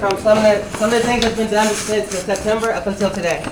From some of the things that's been done since September up until today.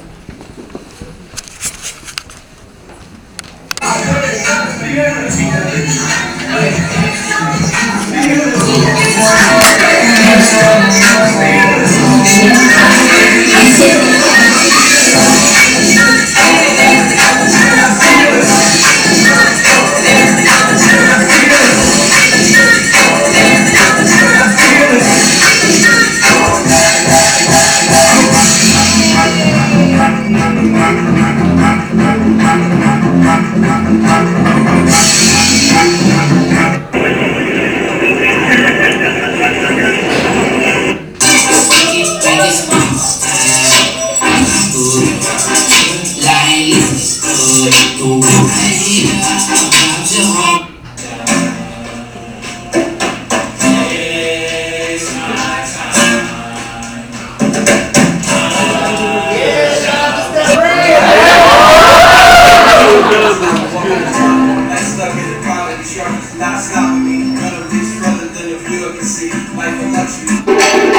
Not stopping me, gonna reach further than your viewer can see. Life a luxury.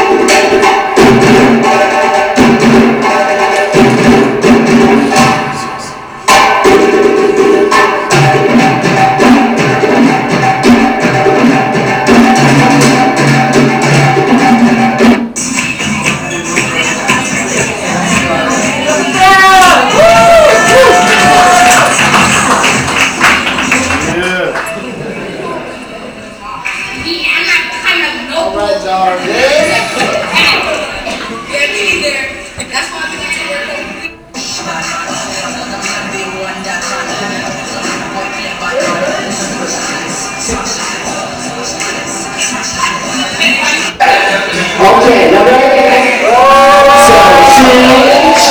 Okay, now ready? So change.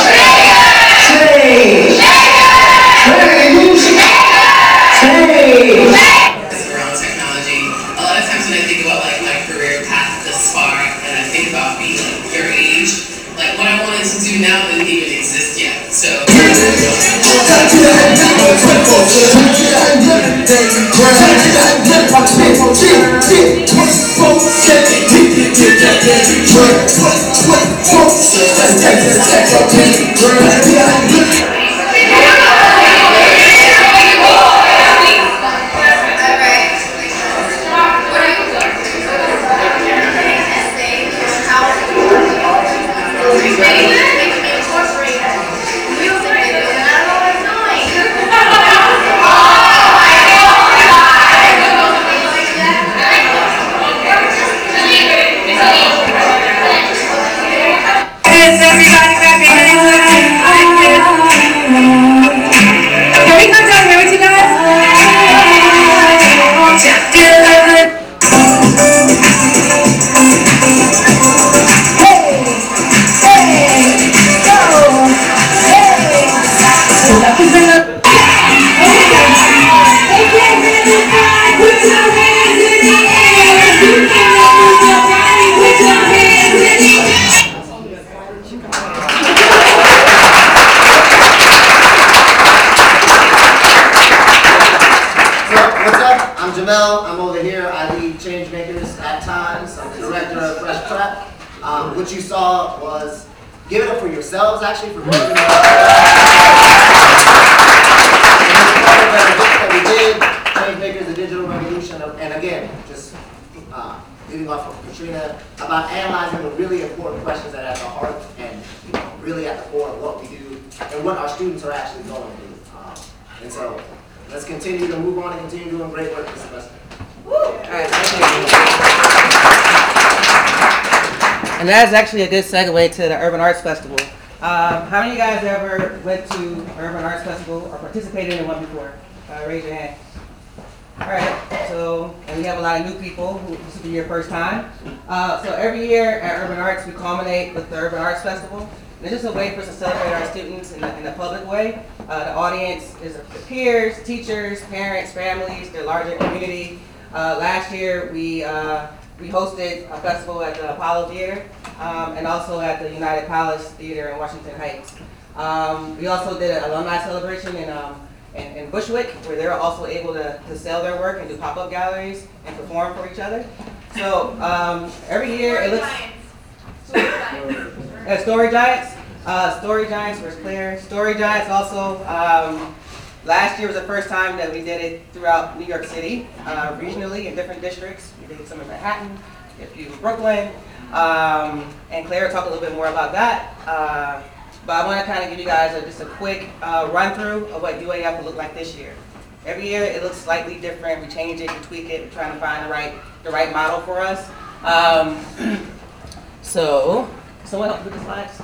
Around technology. A lot of times when I think about like my career path thus far, and I think about being like your age, like what I wanted to do now didn't even exist yet. So. I'm over here. I lead Changemakers at times. I'm the director of Fresh Trap. What you saw was give it up for yourselves, actually, for moving that we did. Changemakers, the digital revolution, and again, just leading off of Katrina about analyzing the really important questions that are at the heart and really at the core of what we do and what our students are actually going through. And so. Let's continue to move on and continue doing great work this semester. All right, and that's actually a good segue to the Urban Arts Festival. How many of you guys ever went to Urban Arts Festival or participated in one before? Raise your hand. All right, so, and we have a lot of new people who this will be your first time. So every year at Urban Arts, we culminate with the Urban Arts Festival. And it's just a way for us to celebrate our students in a public way. The audience is the peers, teachers, parents, families, the larger community. Last year, we hosted a festival at the Apollo Theater and also at the United Palace Theater in Washington Heights. We also did an alumni celebration in Bushwick, where they were also able to sell their work and do pop-up galleries and perform for each other. So every year it looks. Story Giants. Story Giants was clear. Story Giants also, last year was the first time that we did it throughout New York City, regionally in different districts. We did some in Manhattan, a few in Brooklyn, and Claire will talk a little bit more about that. But I want to kind of give you guys just a quick run through of what UAF will look like this year. Every year it looks slightly different. We change it, we tweak it, we're trying to find the right model for us. So, someone help with the slides?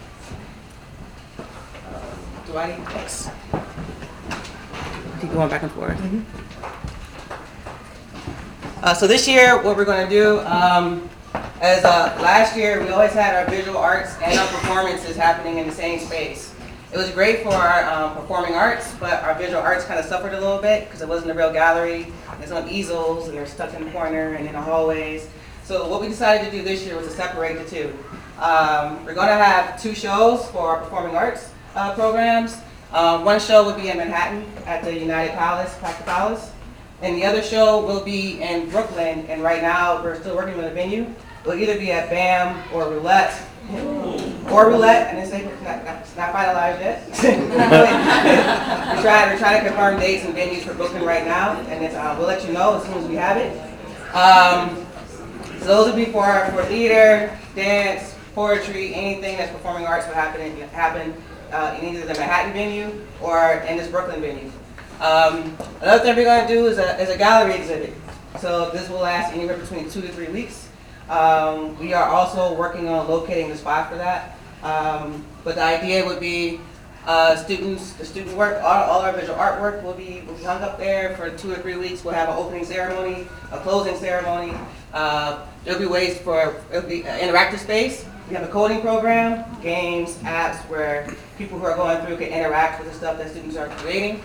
Dwight, thanks. Keep going back and forth. So this year, what we're going to do, as last year, we always had our visual arts and our performances happening in the same space. It was great for our performing arts, but our visual arts kind of suffered a little bit because it wasn't a real gallery. It's on easels, and they're stuck in the corner and in the hallways. So what we decided to do this year was to separate the two. We're going to have 2 shows for our performing arts programs. One show will be in Manhattan at the United Palace, Packard Palace. And the other show will be in Brooklyn, and right now we're still working on a venue. It'll either be at BAM or Roulette. And it's not finalized yet. we're trying to confirm dates and venues for Brooklyn right now, and we'll let you know as soon as we have it. So those will be for theater, dance, poetry, anything that's performing arts will happen in either the Manhattan venue or in this Brooklyn venue. Another thing we're going to do is a gallery exhibit. So this will last anywhere between 2 to 3 weeks. We are also working on locating the spot for that. But the idea would be the student work, all our visual artwork will be hung up there for 2 or 3 weeks. We'll have an opening ceremony, a closing ceremony. There'll be ways it'll be an interactive space. We have a coding program, games, apps where people who are going through can interact with the stuff that students are creating.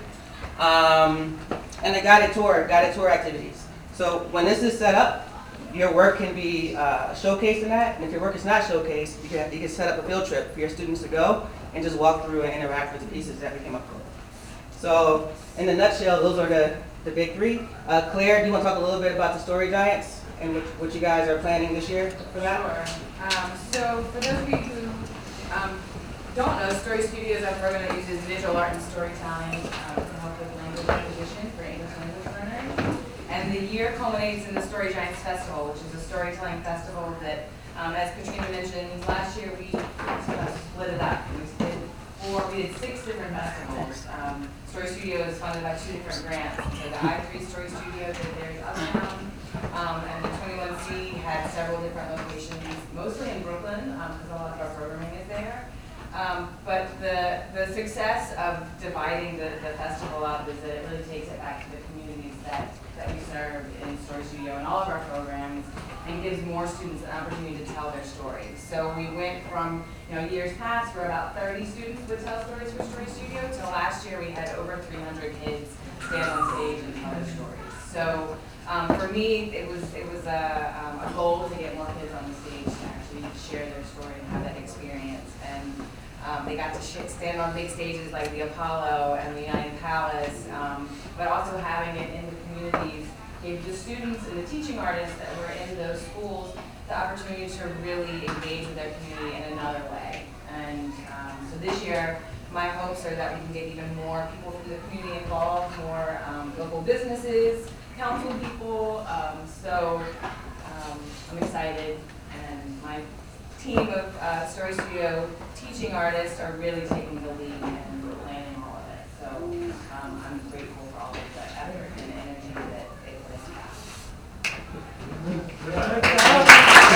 And a guided tour activities. So when this is set up, your work can be showcased in that, and if your work is not showcased, you can set up a field trip for your students to go and just walk through and interact with the pieces that we came up with. So in a nutshell, those are the big 3. Claire, do you want to talk a little bit about the Story Giants and what you guys are planning this year for that? Sure. So for those of you who don't know, Story Studio is our program that uses visual art and storytelling to help with language acquisition for English language learners. And the year culminates in the Story Giants Festival, which is a storytelling festival that, as Katrina mentioned, last year we split it up. We did 6 different festivals. Story Studio is funded by 2 different grants. So the I3 Story Studio did theirs uptown, and the 21C had several different locations, mostly in Brooklyn, because a lot of our programming is there. But the success of dividing the festival up is that it really takes it back to the communities that we serve in Story Studio and all of our programs, and gives more students an opportunity to tell their stories. So we went from, years past where about 30 students would tell stories for Story Studio to last year we had over 300 kids stand on stage and tell their stories. So for me, it was a goal to get more kids on the stage to actually share their story and have that experience. And they got to stand on big stages like the Apollo and the United Palace, but also having it in the communities gave the students and the teaching artists that were in those schools the opportunity to really engage with their community in another way. And so this year, my hopes are that we can get even more people from the community involved, more local businesses, council people. So I'm excited, and my team of Story Studio teaching artists are really taking the lead and planning all of it. So I'm grateful for all of the effort and energy that they put into that.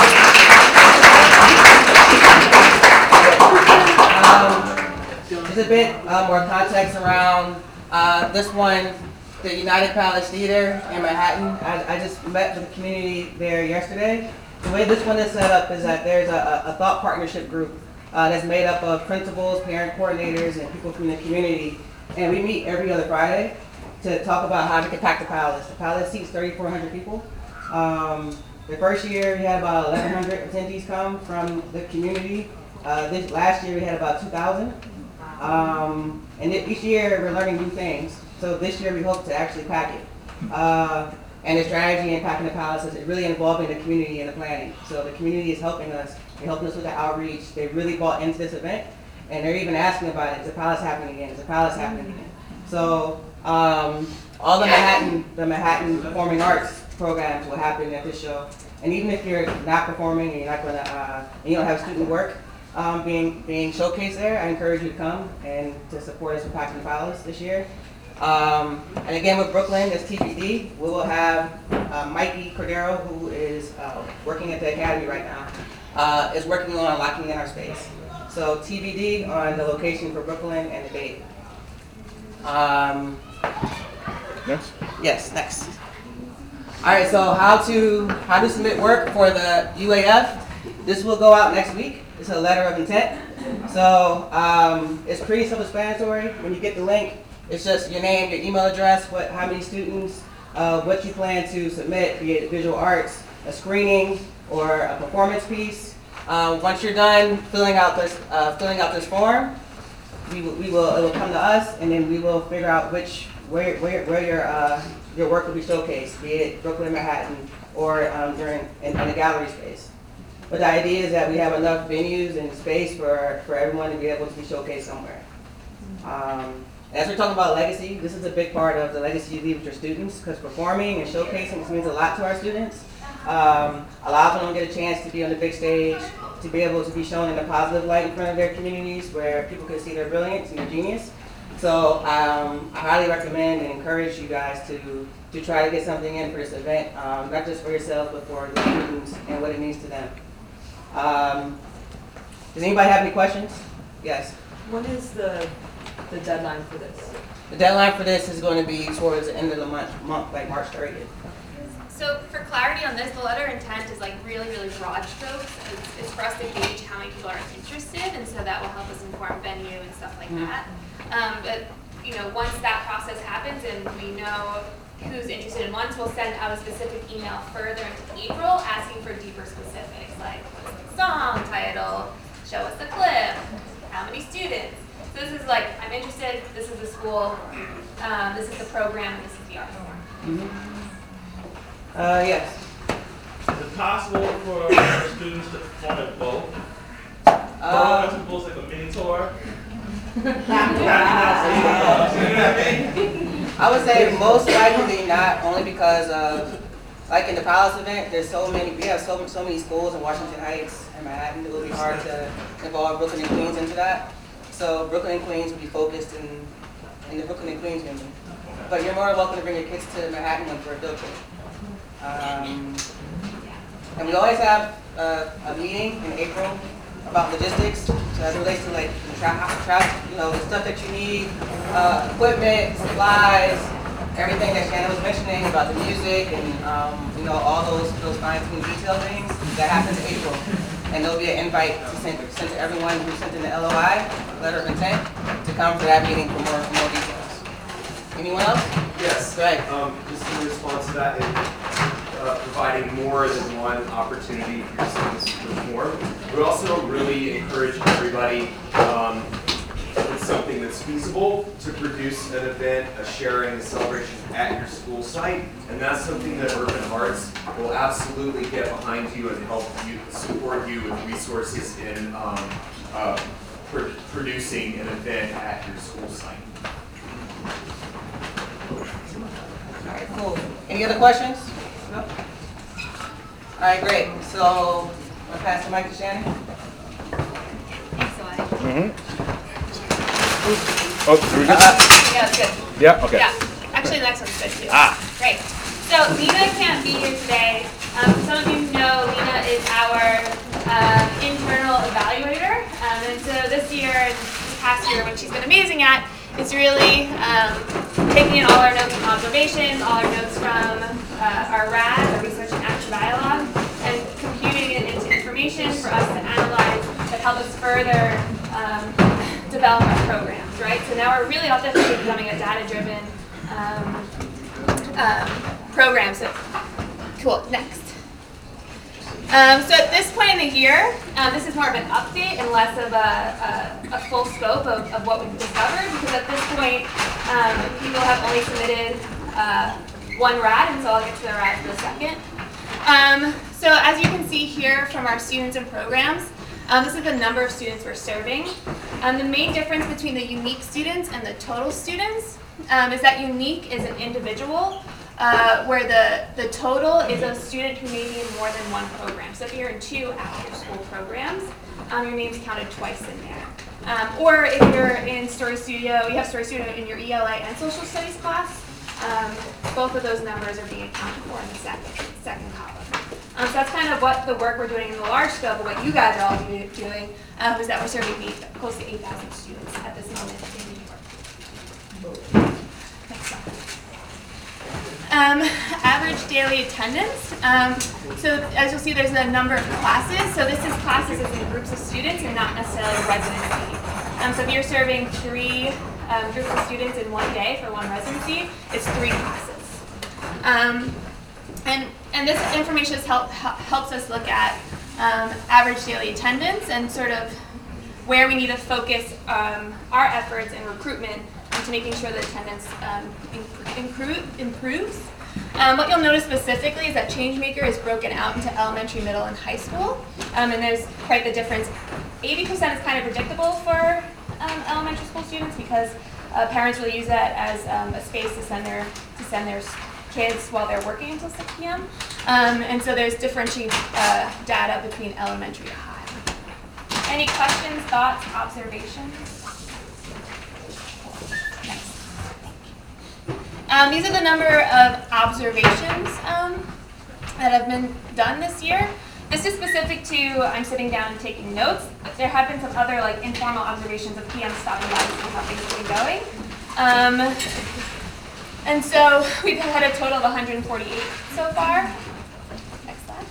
Just a bit more context around this one, the United Palace Theater in Manhattan. I just met with the community there yesterday. The way this one is set up is that there's a thought partnership group that's made up of principals, parent coordinators, and people from the community. And we meet every other Friday to talk about how to compact the Palace. The Palace seats 3,400 people. The first year we had about 1,100 attendees come from the community. This last year we had about 2,000. And each year we're learning new things. So this year we hope to actually pack it. And the strategy in packing the Palace is really involving the community in the planning. So the community is helping us They're helping us with the outreach. They really bought into this event, and they're even asking about it. Is the Palace happening again? Is the Palace happening again? So all the Manhattan Performing Arts programs will happen at this show. And even if you're not performing and you're not gonna, and you don't have student work being showcased there, I encourage you to come and to support us with Passion the Palace this year. And again, with Brooklyn, it's TBD. We will have Mikey Cordero, who is working at the Academy right now, is working on locking in our space. So TBD on the location for Brooklyn and the date. Next. Yes, next. All right, so how to submit work for the UAF. This will go out next week. It's a letter of intent. So it's pretty self-explanatory. When you get the link, it's just your name, your email address, how many students, what you plan to submit, be it visual arts, a screening, or a performance piece. Once you're done filling out this form, it will come to us, and then we will figure out where your work will be showcased, be it Brooklyn, Manhattan, or in the gallery space. But the idea is that we have enough venues and space for everyone to be able to be showcased somewhere. As we're talking about legacy, this is a big part of the legacy you leave with your students, because performing and showcasing this means a lot to our students. A lot of them don't get a chance to be on the big stage, to be able to be shown in a positive light in front of their communities where people can see their brilliance and their genius. So I highly recommend and encourage you guys to try to get something in for this event, not just for yourself, but for the students and what it means to them. Does anybody have any questions? Yes. When is the deadline for this? The deadline for this is going to be towards the end of the month like March 30th. So for clarity on this, the letter of intent is like really, really broad strokes. It's for us to gauge how many people are interested, and so that will help us inform venue and stuff like that. But once that process happens and we know who's interested in ones, we'll send out a specific email further into April asking for deeper specifics, like what's the song title, show us the clip, how many students. So this is like, I'm interested, this is the school, this is the program, this is the art form. Yes. Is it possible for students to perform at both? Both festivals, like a mini tour? I would say most likely not, only because of, like in the Palace event, we have so many schools in Washington Heights and Manhattan. It would be hard to involve Brooklyn and Queens into that. So Brooklyn and Queens will be focused in the Brooklyn and Queens venue. But you're more than welcome to bring your kids to Manhattan for a field trip. And we always have a meeting in April about logistics, so as it relates to like the stuff that you need, equipment, supplies, everything that Shannon was mentioning about the music and all those fine-tuned detail things that happens in April. And there'll be an invite sent to everyone who sent in the LOI, letter of intent, to come for that meeting for more details. Anyone else? Yes. Go ahead. Just in response to that, providing more than one opportunity for your students to perform. We also really encourage everybody, if it's something that's feasible, to produce an event, a sharing, a celebration at your school site. And that's something that Urban Arts will absolutely get behind you and help you, support you with resources in producing an event at your school site. All right, cool. Any other questions? No? All right, great. So, I'll pass the mic to Shannon. Thanks, Eli. Oh, are we good? Yeah, it's good. Yeah, okay. Yeah, actually the next one's good too. Great. So Lena can't be here today. Some of you know Lena is our internal evaluator. And so this year and this past year, what she's been amazing at is really taking in all our notes and observations, all our notes from our RAD, our Research and Action Dialogue, and computing it into information for us to analyze that help us further develop our programs, right? So now we're really authentically becoming a data-driven program. So, cool, next. So at this point in the year, this is more of an update and less of a full scope of what we've discovered, because at this point, people have only submitted one RAD, and so I'll get to the RAD for a second. So So as you can see here from our students and programs, this is the number of students we're serving. The main difference between the unique students and the total students is that unique is an individual, where the total is a student who may be in more than one program. So if you're in 2 after-school programs, your name's counted twice in there. Or if you're in Story Studio, you have Story Studio in your ELA and Social Studies class, both of those numbers are being accounted for in the second column. So that's kind of what the work we're doing in the large scope, but what you guys are all doing is that we're serving close to 8,000 students at this moment in New York. Next slide. Average daily attendance. So as you'll see, there's a number of classes. So this is classes as in groups of students and not necessarily residency. So if you're serving 3 groups of students in one day for one residency, it's 3 classes. And this information helps us look at average daily attendance and sort of where we need to focus our efforts in recruitment into making sure that attendance improves. What you'll notice specifically is that Changemaker is broken out into elementary, middle, and high school. And there's quite the difference. 80% is kind of predictable for elementary school students because parents really use that as a space to send their kids while they're working until 6 p.m. And so there's differentiating data between elementary to high. Any questions, thoughts, observations? Next. These are the number of observations that have been done this year. This is specific to I'm sitting down and taking notes. But there have been some other informal observations of PM stopping by to see how things have been going. And so we've had a total of 148 so far. Next slide.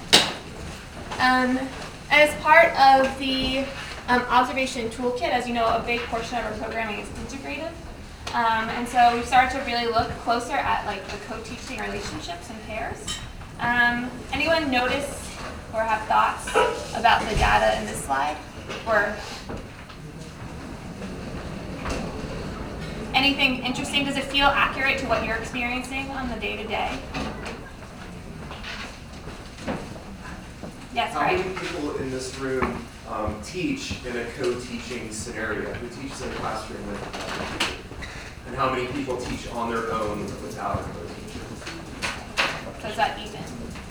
As part of the observation toolkit, as you know, a big portion of our programming is integrative. And so we've started to really look closer at the co-teaching relationships and pairs. Anyone notice or have thoughts about the data in this slide? Or anything interesting? Does it feel accurate to what you're experiencing on the day-to-day? Yes, How right. many people in this room teach in a co-teaching scenario? Who teaches in a classroom with a teacher? And how many people teach on their own without a co-teacher? So is that even?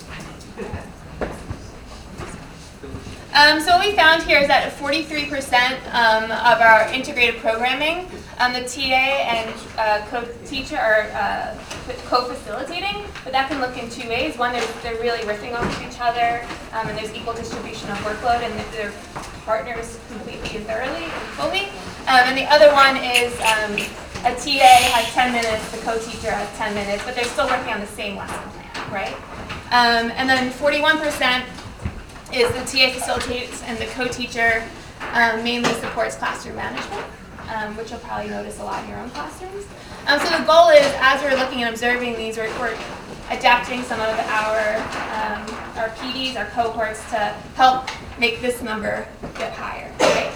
So what we found here is that 43% of our integrated programming, the TA and co-teacher are co-facilitating, but that can look in 2 ways. One, they're really riffing off of each other, and there's equal distribution of workload, and they're partners completely and thoroughly and fully. And the other one is a TA has 10 minutes, the co-teacher has 10 minutes, but they're still working on the same lesson plan, right? And then 41% is the TA facilitates and the co-teacher mainly supports classroom management, which you'll probably notice a lot in your own classrooms. So the goal is, as we're looking and observing these, we're adapting some of our PDs, our cohorts, to help make this number get higher. Right?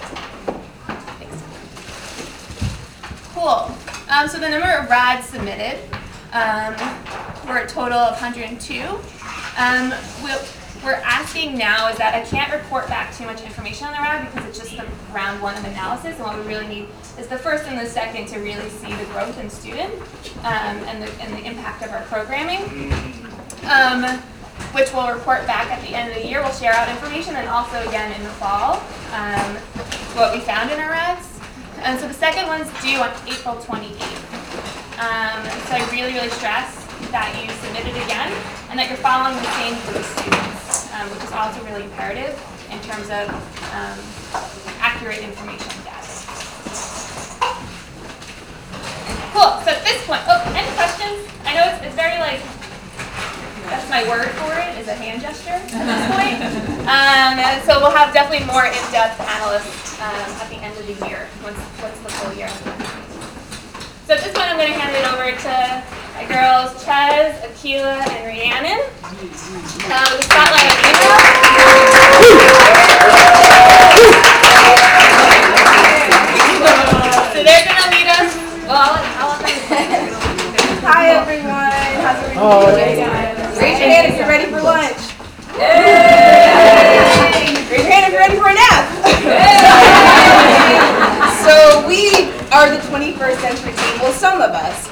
Cool. So the number of RADs submitted, we're a total of 102. We're asking now is that I can't report back too much information on the RAD because it's just the round 1 of analysis, and what we really need is the first and the second to really see the growth in student and the impact of our programming, which we'll report back at the end of the year. We'll share out information, and also again in the fall what we found in our RADs. And so the second one's due on April 28th. So I really, really stress that you submit it again and that you're following the same group of students, which is also really imperative in terms of accurate information and data. Cool, so at this point, any questions? I know it's very that's my word for it, is a hand gesture at this point. And so we'll have definitely more in-depth analysts at the end of the year, once the full year. So at this point, I'm going to hand it over to my girls, Chez, Akila, and Rhiannon. The spotlight on Eva. So they're going to lead us. Well, hi, everyone. How's everyone doing? Raise your hand if you're ready for lunch.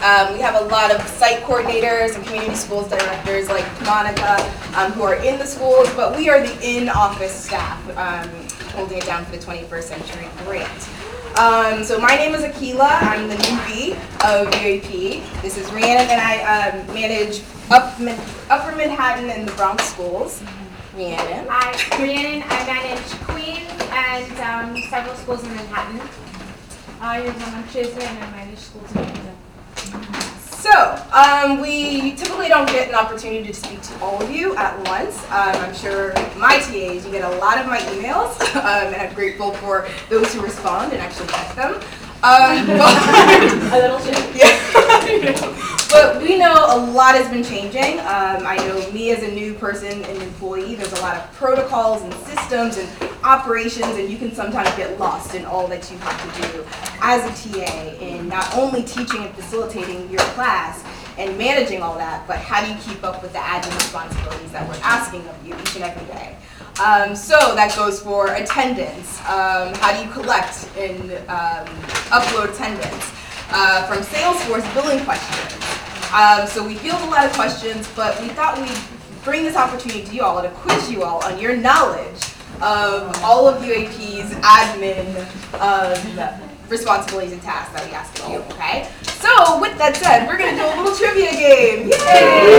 We have a lot of site coordinators and community schools directors like Monica who are in the schools, but we are the in-office staff holding it down for the 21st Century Grant. So my name is Akila. I'm the newbie of UAP. This is Rhiannon, and I manage Upper Manhattan and the Bronx schools. Rhiannon. Hi, Rhiannon. I manage Queens and several schools in Manhattan. I'm Chizzy, and I manage schools in Manhattan. So, we typically don't get an opportunity to speak to all of you at once. I'm sure my TAs, you get a lot of my emails, and I'm grateful for those who respond and actually check them. A little bit. Yeah. But we know a lot has been changing. I know me as a new person and employee, there's a lot of protocols and systems and operations, and you can sometimes get lost in all that you have to do as a TA in not only teaching and facilitating your class and managing all that, but how do you keep up with the admin responsibilities that we're asking of you each and every day. So that goes for attendance. How do you collect and upload attendance? From Salesforce billing questions. So we field a lot of questions, but we thought we'd bring this opportunity to you all to quiz you all on your knowledge of all of UAP's admin responsibilities and tasks that we ask of you, okay? So with that said, we're gonna do a little trivia game. Yay!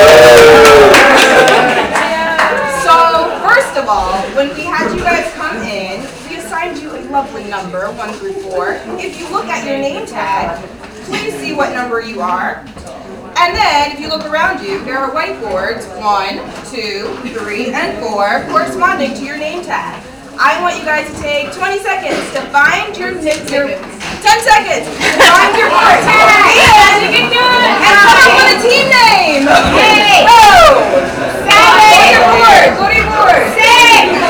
So first of all, when we had you guys come in, we assigned you a lovely number, 1 through 4. If you look at your name tag, please see what number you are. And then, if you look around you, there are whiteboards, 1, 2, 3, and 4, corresponding to your name tag. I want you guys to take 20 seconds to find your 10 seconds to find your board tag. And come up with a team name. Okay. Go! Go to your board. Go to your board. 6.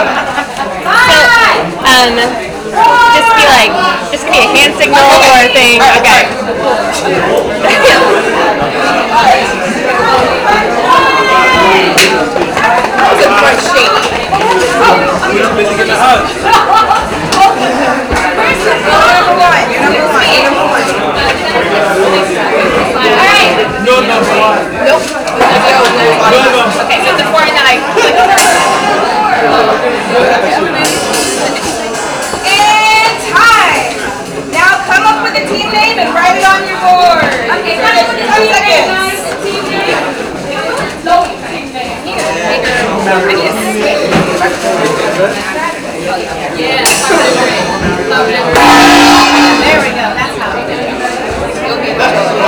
5. Just be a hand signal or a thing. Okay. That was a great shake. You're busy getting a hug. Number one. All right. No number 1. Nope. Okay, so it's a 4 and then I click And time. Now come up with a team name and write it on your board. Okay, 10 seconds. Team name? No team name. Yeah. There we go. That's how we do it. You'll be able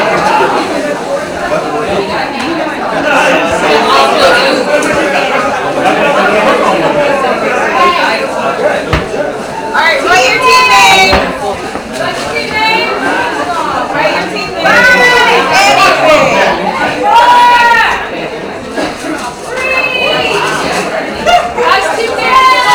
Alright, write your team name. Write your team name. Write your team name. Anything. 4. 3. That's team name.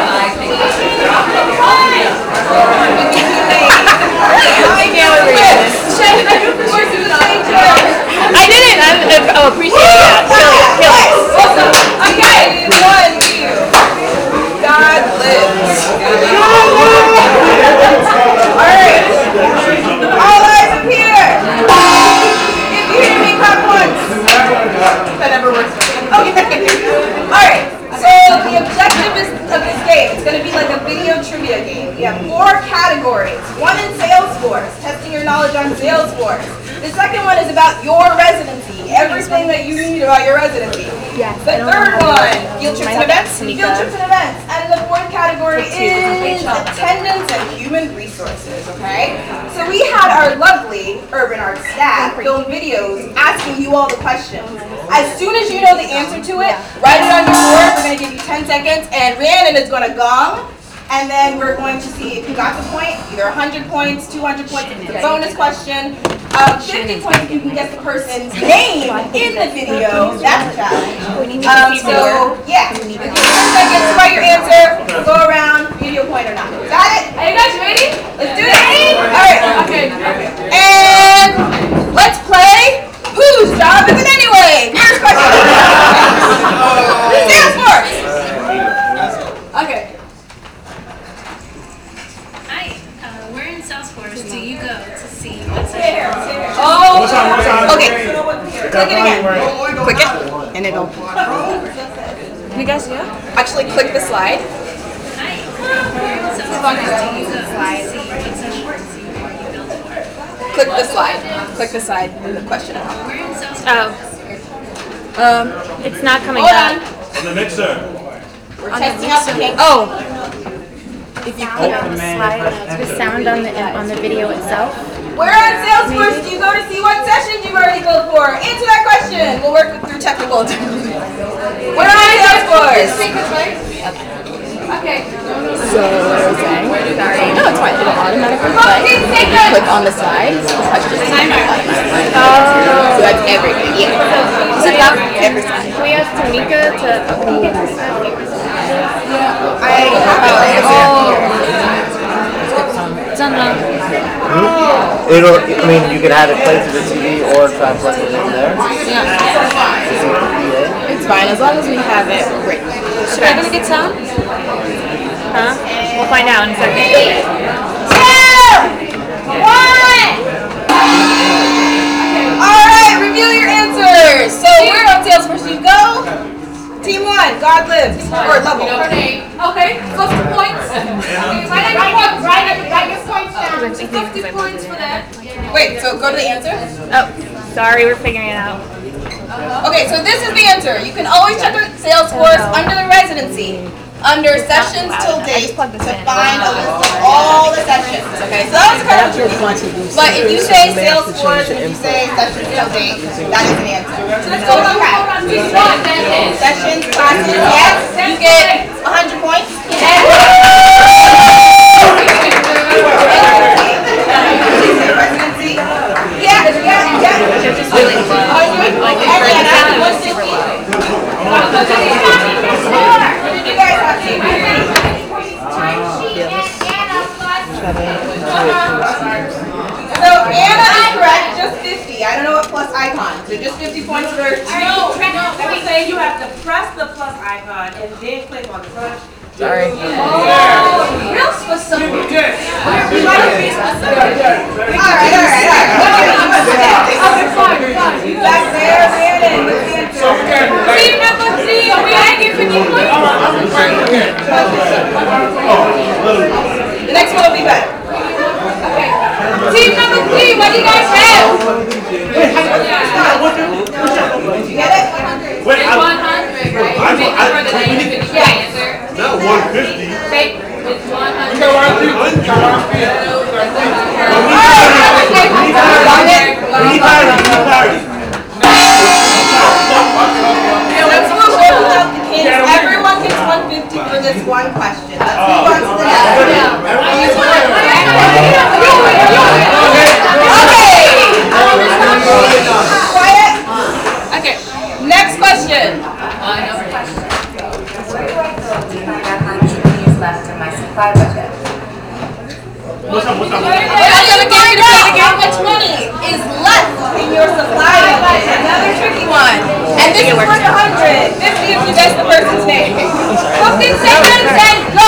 I didn't. I appreciate that. Awesome. Okay, 1, 2. God lives. Alright. All eyes up here. If you hear me, clap once. That never works. Okay. Alright. So the objective of this game is going to be like a video trivia game. We have 4 categories. 1 in Salesforce, testing your knowledge on Salesforce. The second one is about your residency, everything that you need about your residency. Yes, The third one, field trips and events. And the fourth category is attendance and human resources, okay? So we had our lovely Urban Arts staff film videos asking you all the questions. As soon as you know the answer to it, write it on your board. We're going to give you 10 seconds, and Rhiannon is going to gong. And then we're going to see if you got the point, either 100 points, 200 points if it's a bonus question, 50 points if you can guess the person's name in the video. That's a challenge. So, yeah, you get 10 seconds to write your answer, go around, give you a point or not. Got it? Are you guys ready? Let's do it. All right. Okay. And let's play Whose Job Is It Anyway? First question. Salesforce. Okay. Hi, we're in South Salesforce do you go to see what session? Oh, okay. Click it again. Click it, and it'll. Can you guys see it? Actually, click the slide. Nice. Salesforce do you go to see what session to see what you built for? Click the slide. Click the slide with the question. We're in Salesforce. Oh, it's not coming Hold up. on. On the mixer. We're testing out the pink. Oh. If you click On the slide, the sound on the video itself. We're on Salesforce. Do you go to see what sessions you've already built for? Answer that question. We'll work through technical. We're on Salesforce. Okay. So what I was saying, sorry, no, it's fine. It'll automatically play. You click on the slide, the question is automatically. So that's everything. Yeah. So that's every slide. Can we ask Tamika to? It's on the. I mean, you could have it play through the TV or try and plug it in there. Yeah. It's fine as long as we have it written. Should I get a good sound? Huh? We'll find out in a second. 3, 2, 1. Alright, review your answers. So we're on Salesforce. You go. Team 1, God lives. Or level. Okay, 50 points. Write your points down. 50 points for that. Wait, so go to the answer? Oh, sorry, we're figuring it out. Okay, so this is the answer. You can always check out Salesforce under the residency, under sessions till date, to find a list of all the sessions. Okay, so that was kind of tricky. But if you say Salesforce, if you say sessions till date, that is an answer. So let's go to sessions, classes, yes, you get 100 points. Residency, yeah. Just really So Anna is correct, just 50. I don't know what plus icon. So just 50 points for No, let me say you have to press the plus icon and then click on the front. Sorry. real specific. Good. Back there, Brandon, with the answer. Team number 3, are we asking for new points? The next one will be better. Okay. Team number 3, what do you guys have? Did you get it? Wait, 100, right? I- Maybe I- further than you can answer. not 150. Okay, it's 100. Let's move on without the kids. Everyone gets 150 for this one question. Let's move on to the next. Okay. Quiet. Okay. Next question. Left in my supply budget. What's up? I'm gonna get you to figure out how much money is left in your supply budget. Another tricky one. And this is worth 100. 50 if you guess the person's name. 15 seconds and go.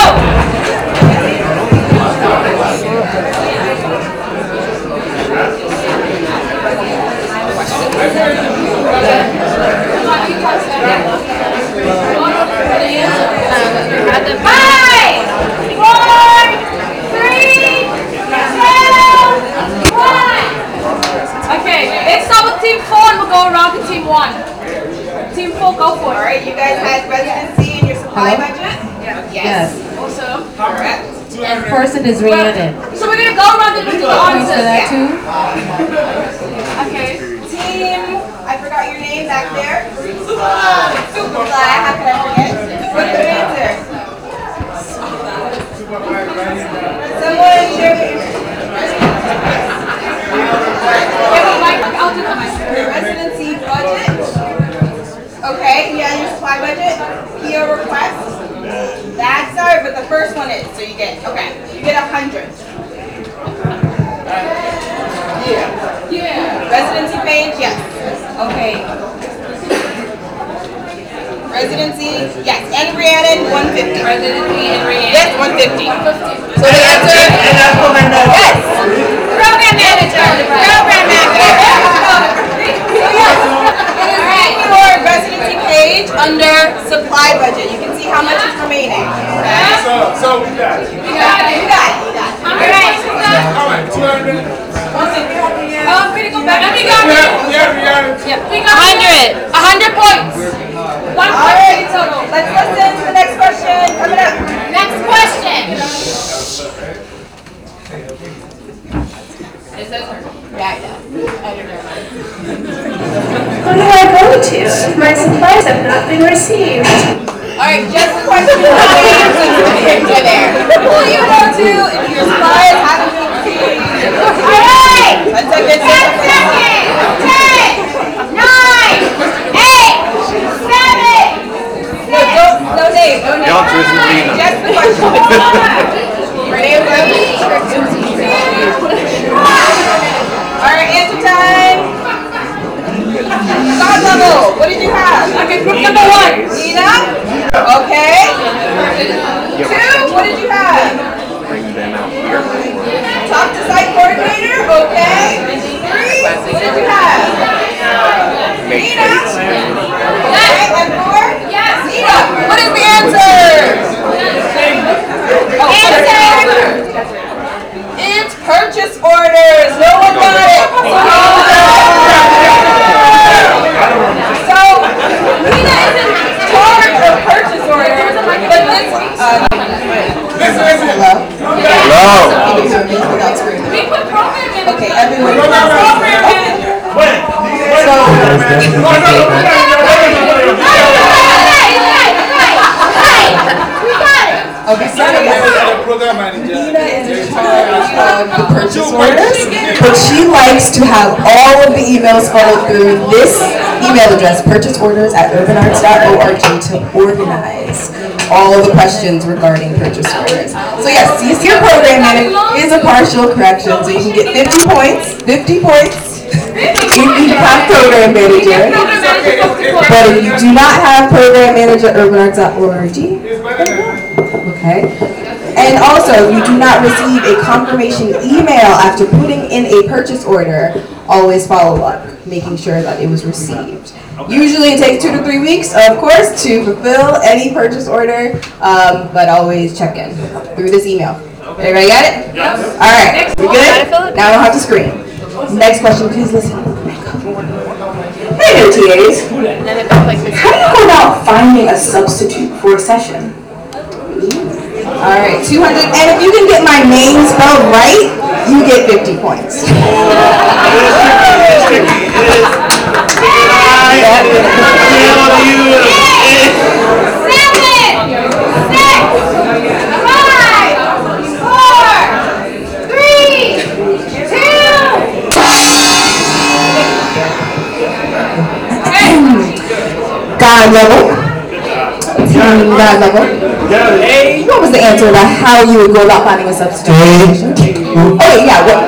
Okay, let's start with team 4 and we'll go around to team 1. Team 4, go for it. Alright, you guys had residency in your supply budget? Yes. Awesome. Correct. And person is Rhiannon. So we're gonna go around and do the Points for answers. that too? Okay. Team, I forgot your name back there. Superfly, how could I forget? What's the answer? Someone share the residency budget. Okay, yeah, your supply budget. PO request. That's sorry, but the first one is, so you get 100. Yeah. Residency page, yes. Okay. Residency, yes. And Rhiannon, 150. Residency and Rhiannon. Yes, 150. So the answer, yes. points. 1 point total. Let's listen to the next question. Coming up. Next question. It's his turn. Yeah, I know. Who do I go to? My supplies have not been received. Alright, just a question. Who do you go to if your supplies haven't been received? Alright! 1 second. 10 seconds! 10, 9, 8, 7, 6. No name. Y'all choosing Lena. Just the question. Alright, answer time. God level, what did you have? Okay, group number 1. Nina? Okay. 2, what did you have? Bring them out here. Talk to site coordinator, okay. 3, what did you have? Nina? Okay, and 4? Yes. Nina, what is the answer? It's purchase orders. No one got it. So, Nina is in charge of purchase orders, but Hello. we put program in. Okay, everyone. Okay, so Nina is in charge of the purchase orders, but she likes to have all of the emails funneled through this email address, purchaseorders@urbanarts.org, to organize all of the questions regarding purchase orders. So yes, CSR program manager is a partial correction, so you can get 50 points. 50 points. If you have program manager, but if you do not have program manager, urbanarts.org. Okay. And also, you do not receive a confirmation email after putting in a purchase order, always follow up, making sure that it was received. Usually it takes 2 to 3 weeks, of course, to fulfill any purchase order, but always check in through this email. Everybody got it? Yes. All right, we good? Now I don't have to scream. Next question, please listen. Hey there, TAs. How do you go about finding a substitute for a session? All right, 200, and if you can get my name spelled right, you get 50 points. 7, 6, 5, 4, 3, 2. God level. God level. What was the answer about how you would go about finding a substitute? Oh yeah, what?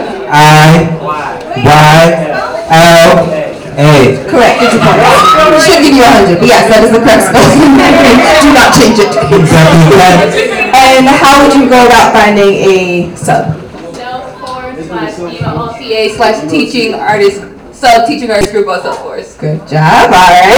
I-Y-L-A. Correct, 50 points. Should give you 100, but yes, that is the correct spelling. Do not change it. And how would you go about finding a sub? TA/teaching artist, teaching artist group on Salesforce. Good job, alright.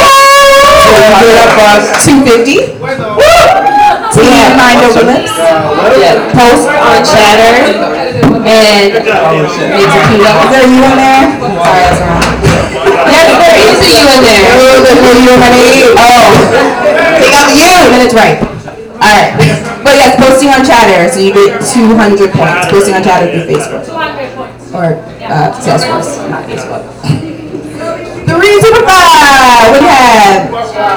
250. Team Mind Over Lips. Post on Chatter. And it's a key. Is there you in there? Sorry, that's wrong. Yes, there is a you in there. Oh. Take out the U and then it's right. Alright. But yes, posting on Chatter, so you get 200 points. Posting on Chatter through Facebook. 200 points. Or Salesforce, not Facebook. 3 Super 5. We have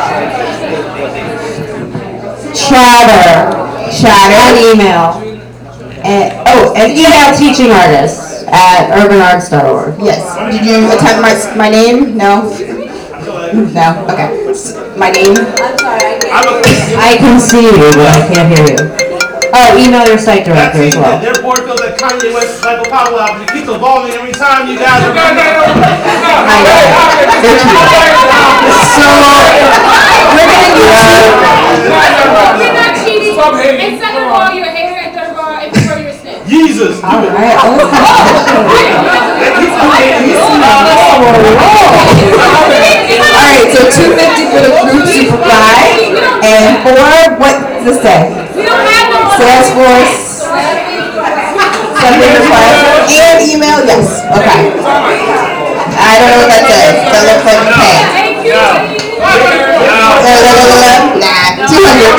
Chatter and email. And email teaching artists at urbanarts.org. Yes. Did you attempt my name? No? No? Okay. My name? I'm sorry, I can see you, but I can't hear you. Oh, email your site director as well. Their board feels that Kanye West is like a Pablo album. It keeps evolving every time you guys are. So, we're going to You're not cheating. And second of all, you're a hater, and third of all, if you you're a snitch. Jesus. Alright, Alright, so 250 for the group Superfly. And 4, what does this say? We don't have them Salesforce, something request, and email, yes, okay. I don't know what that says, that looks like okay. Nah, 200.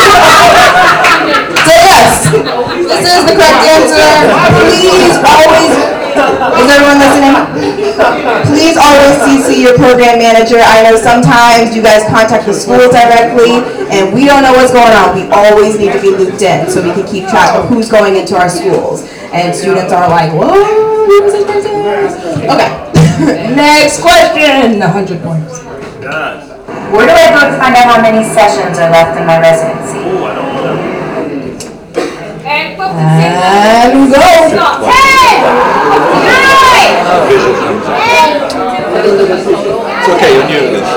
So yes, this is the correct answer. Please always, is everyone listening? Please always CC your program manager. I know sometimes you guys contact the school directly and we don't know what's going on. We always need to be looped in so we can keep track of who's going into our schools. And students are like, whoa, who was this person? Okay, next question, 100 points. Where do I go to find out how many sessions are left in my residency? And go. 10, 9, It's okay, you're new to this.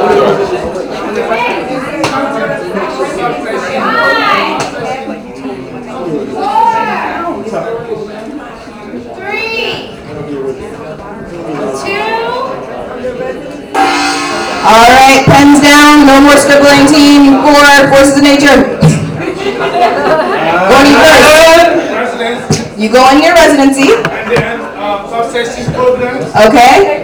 All right, pens down, no more scribbling, team 4, forces of nature. Going first. You go in your residency. And then substation programs. Okay.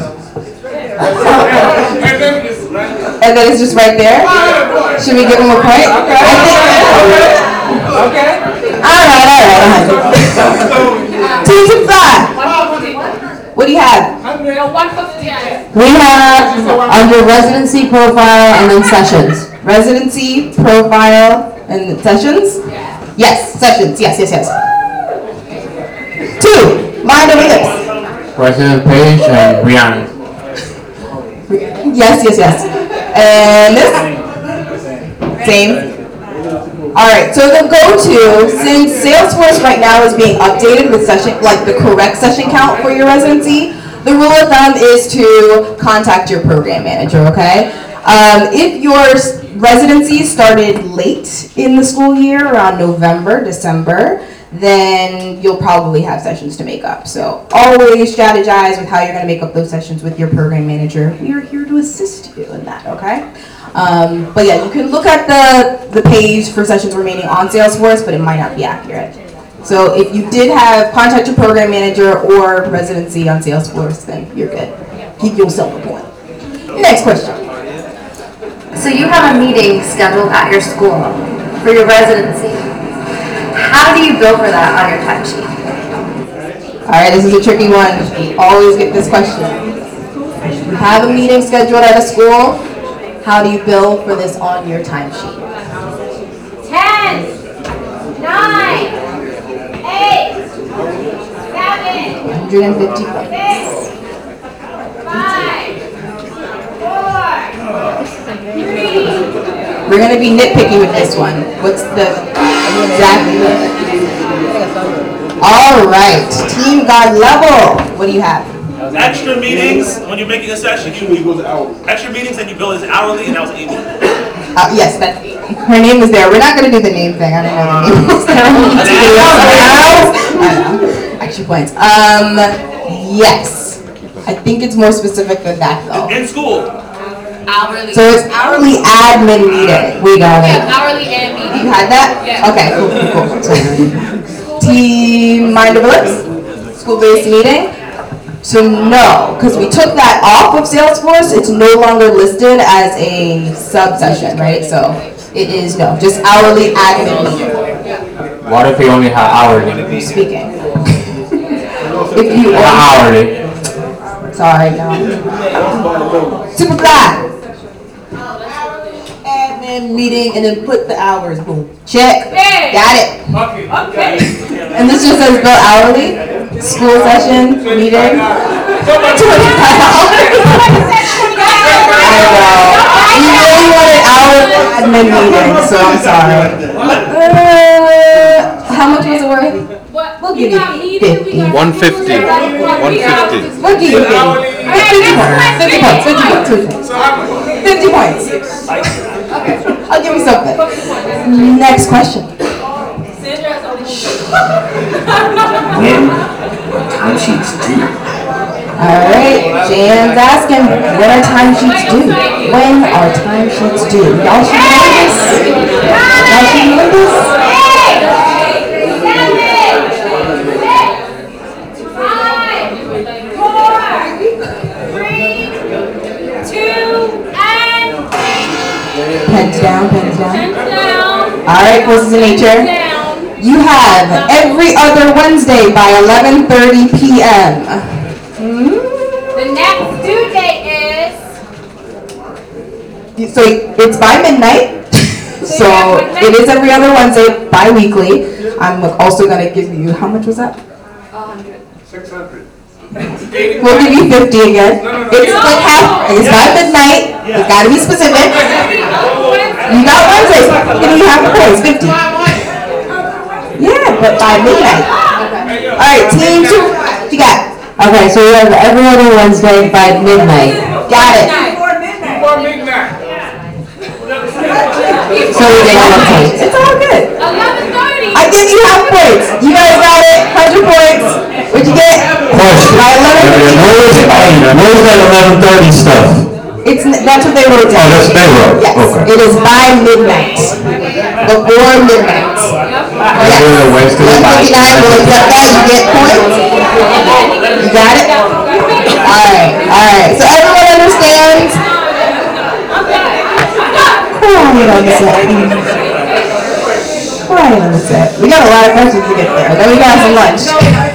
And then it's just right there. Should we give them a point? Okay. All right. Team supply. What do you have? We have under residency profile and then sessions. Residency, profile, and sessions? Yes, sessions. Yes. 2. Mind over lips. President Page and Brianna. Yes. And this? Same. Alright, so the go-to, since Salesforce right now is being updated with session, like the correct session count for your residency, the rule of thumb is to contact your program manager, okay? If your residency started late in the school year, around November, December, then you'll probably have sessions to make up. So always strategize with how you're going to make up those sessions with your program manager. We are here to assist you in that, okay? But yeah, you can look at the page for sessions remaining on Salesforce, but it might not be accurate. So if you did have contact your program manager or residency on Salesforce, then you're good. Keep yourself a point. Next question. So you have a meeting scheduled at your school for your residency. How do you bill for that on your timesheet? Alright, this is a tricky one. Always get this question. You have a meeting scheduled at a school. How do you bill for this on your timesheet? 10, 9, 8, 7, 150 points. 6, 5, 4, 3. We're going to be nitpicky with this one. What's the exactly? Alright, team God level. What do you have? Extra meetings, when you're making a session, extra meetings and you bill as hourly, and that was Amy. Yes, her name is there. We're not going to do the name thing. I don't know the name. Extra points. Yes. I think it's more specific than that, though. In school. Hourly. So it's hourly admin meeting. We got it. Hourly and meeting. You had that? Yeah. Okay, cool. Team Mind Over Lips? School-based meeting? So no, because we took that off of Salesforce, it's no longer listed as a sub-session, right? So it is no, just hourly admin meeting. What if we only have hourly? Speaking. If you hourly. Sorry, no. Superfly. Admin meeting and then put the hours, boom. Check. Got it. Okay. And this just says bill hourly. School session, meeting. $25. You really wanted our admin meeting, so I'm sorry. How much was it worth? We'll give you 50. 150. 150. We'll give you 50 points. 50 points. I'll give you something. Next question. When timesheets due? Alright, Jan's asking, when are timesheets due? When are timesheets due? Y'all should know this? Y'all should know this? right, Forces of Nature. You have every other Wednesday by 11:30 p.m. The next due date is. So it's by midnight. So it is every other Wednesday, bi-weekly. I'm also going to give you, how much was that? 600. We'll give you 50 again. It's split half. It's by midnight. You got to be specific. You got Wednesdays. Give you half the price, 50. Yeah, but by midnight. All right, team 2. What you got? Okay, so we have every other Wednesday by midnight. Got it. So we get half points. It's all good. 11:30. I give you half points. You guys got it. 100 points. What'd you get? Question. By 11:30. Where was that 11:30 stuff? That's what they wrote down. Oh, that's what they wrote. Yes. Okay. It is by midnight. Before midnight. Yes. Wednesday by 159 will accept that. You get points. You got it? Alright. Alright. So everyone understands? Quiet on the set. Quiet on the set. We got a lot of questions to get there. Then we got some lunch.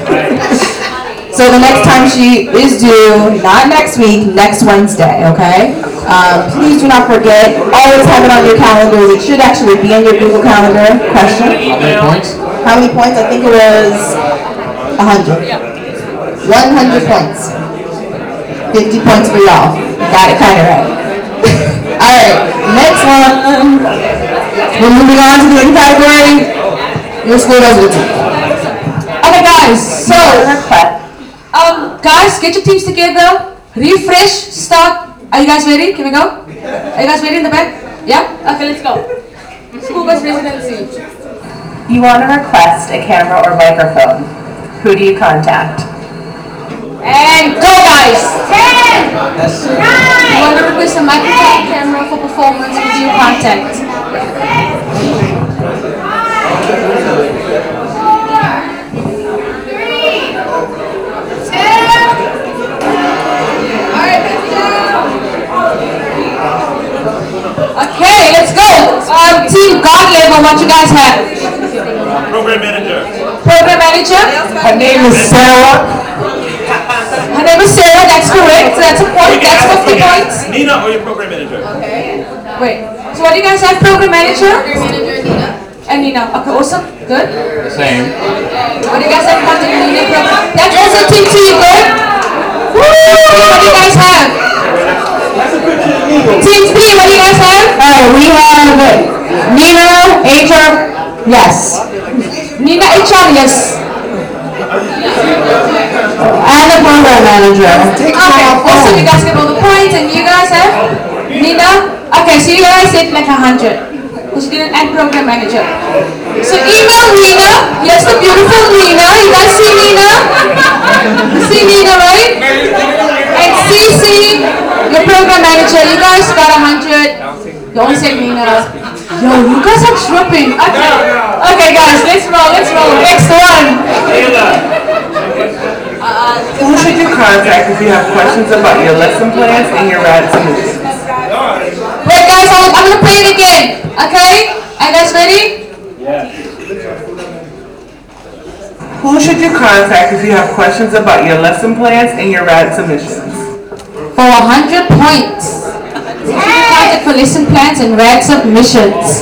So the next time she is due, not next week, next Wednesday, okay? Please do not forget, always have it on your calendars. It should actually be on your Google Calendar. Question? How many points? How many points? I think it was 100. 100 points. 50 points for y'all. Got it kind of right. Alright, next one. We're moving on to the next category. Your school residency. Okay, guys, so guys, get your teams together, refresh, start. Are you guys ready? Can we go? Are you guys ready in the back? Yeah? Okay, let's go. School bus residency. You want to request a camera or microphone. Who do you contact? And go, guys! 10. 9. You want to request a microphone, camera for performance. Who do you contact? Okay, let's go. Team God level, what you guys have? Program manager. Program manager? Her name is Sarah. Her name is Sarah, that's correct. That's a point, that's 50 points. Nina or your program manager? Wait, so what do you guys have? Program manager? And Nina. Okay, awesome. Good. Same. What do you guys have? Contact Nina program. That's also Team T, good? Woo! What do you guys have? Team T, what do you guys have? Alright, we have Nina, HR, yes. Nina HR, yes. And the program manager. Okay, awesome. You guys get all the points, and you guys have? Nina? Okay, so you guys hit like 100. Because you didn't add program manager. So email Nina. Yes, the beautiful Nina. You guys see Nina? See Nina, right? And CC, your program manager. You guys got 100. You only said Nina. Yo, you guys are tripping. Okay. Okay, guys, let's roll. Let's roll. Next one. Who should you contact if you have questions about your lesson plans and your rad submissions? Wait, guys, I'm gonna play it again. Okay? Are you guys ready? Yeah. Who should you contact if you have questions about your lesson plans and your rad submissions? For 100 points. Who should you contact for lesson plans and rad submissions?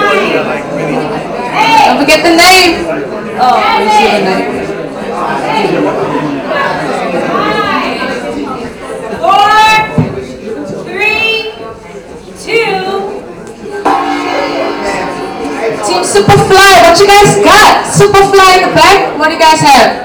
Don't forget the name. Oh, let me see the name. 4, 3, 2. Team Superfly, what you guys got? Superfly in the back, what do you guys have?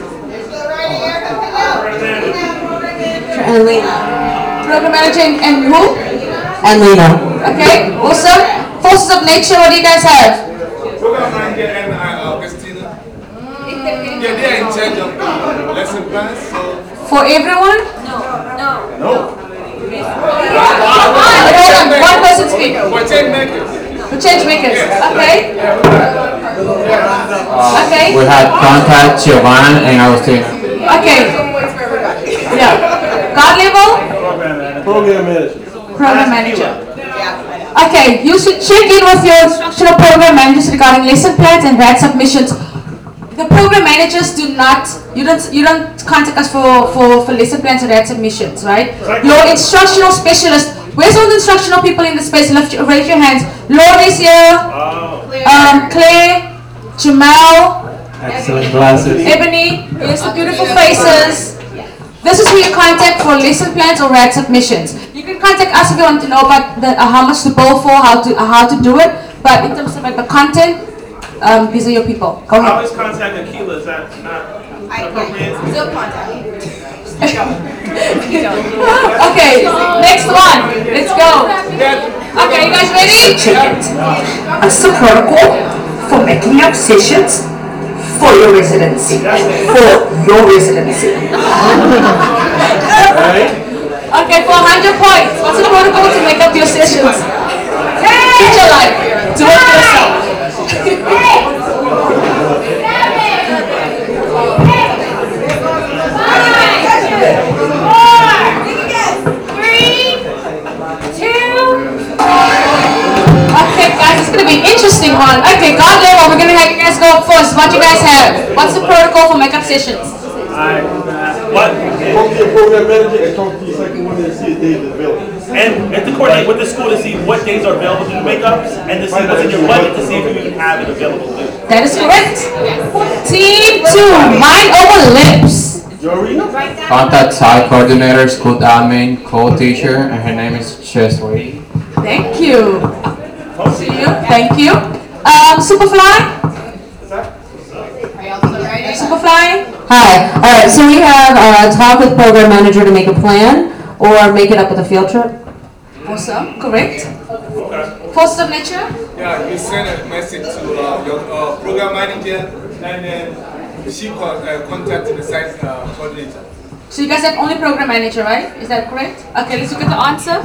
And Lena. Program manager and who? And Lena. Okay, awesome. Forces of Nature, what do you guys have? Program manager and Christina. Yeah, they are in charge of lesson plans. So. For everyone? No. Hold on, one person speak. For change makers. For change makers, okay. Okay. We had contact Giovanna and Agustina. Okay. Yeah. God level? Program manager. Program manager. Okay, you should check in with your instructional program managers regarding lesson plans and RAD submissions. The program managers do not, you don't contact us for lesson plans and RAD submissions, right? Your instructional specialist, where's all the instructional people in the space? Raise your hands. Laura is here. Claire, Jamal. Excellent glasses. Ebony, here's the beautiful faces. This is who you contact for lesson plans or RAD submissions. You can contact us if you want to know about how much to bill for, how to do it. But in terms of like the content, these are your people. Go I ahead. always contact Akila. Is that not appropriate? Still contact. Okay, next one. Let's go. Okay, you guys ready? Check it. What's the protocol for making up sessions for your residency? For your residency. Okay, for 100 points. What's the protocol to make up your sessions? Future life. Do it for yourself. Okay, guys, it's gonna be an interesting one. Okay, God level, we're gonna have you guys go up first. What do you guys have? What's the protocol for makeup sessions? What? Talk to your program manager and talk to your second one and see if they're available. And to coordinate with the school to see what days are available to do makeups and to see what's in your budget to see if you even have it available. That is correct. Team 2, mind over lips. Contact site coordinator, school admin, co-teacher, and her name is Chesway. Thank you. See you. Thank you. Superfly? Superfly? Hi. All right. So we have talk with program manager to make a plan or make it up with a field trip. Awesome. Correct. Forces of nature? Yeah, you send a message to your program manager and then she contacted the site coordinator. So you guys have only program manager, right? Is that correct? Okay, let's look at the answer.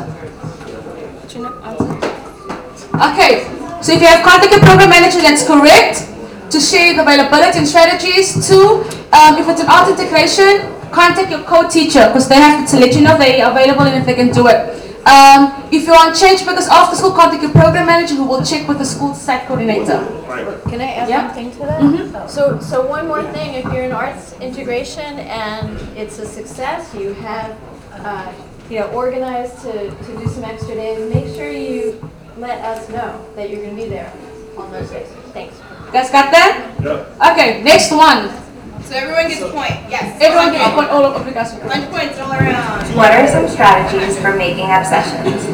Okay, so if you have contacted program manager, that's correct. To share the availability and strategies. 2, if it's an art integration, contact your co-teacher because they have to let you know they are available and if they can do it. If you're on change because after school, contact your program manager who will check with the school site coordinator. Can I add one thing to that? So one more thing, if you're in arts integration and it's a success, you have organized to do some extra days, make sure you let us know that you're going to be there on those days. Thanks. You guys got that? Yeah. Okay, next one. So everyone gets a point, yes. Everyone gets a point all over the 100 points all around. What are some strategies for making up sessions?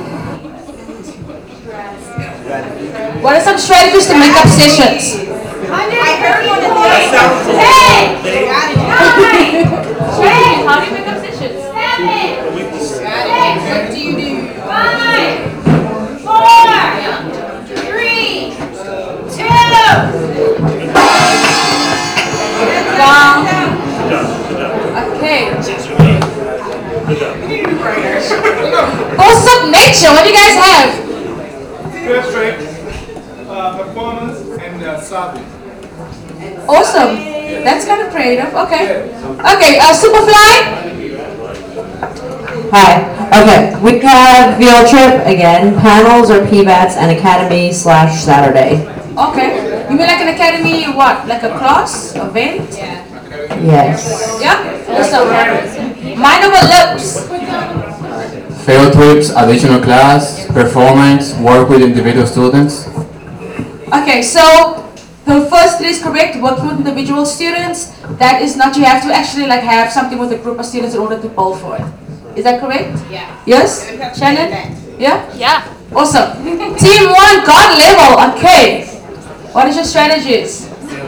What are some strategies to make up sessions? I heard one of those. How do you make up sessions? What do you do? 5, 4, 3, 2. Okay. Forces of nature, what do you guys have? Field trip, performance, and serving. Awesome. That's kind of creative. Okay. Okay, Superfly? Hi. Okay. We have field trip again, panels or PBATs, and academy/Saturday. Okay. You mean like an academy, what? Like a class? Event? Yeah. Yes. Yeah? Awesome. Mind over lips. Field trips, additional class, performance, work with individual students. Okay, so the first 3 is correct, working with individual students. That is not, you have to actually like have something with a group of students in order to poll for it. Is that correct? Yeah. Yes? Shannon? Yeah? Yeah. Awesome. Team 1, God level. Okay. What is your strategies?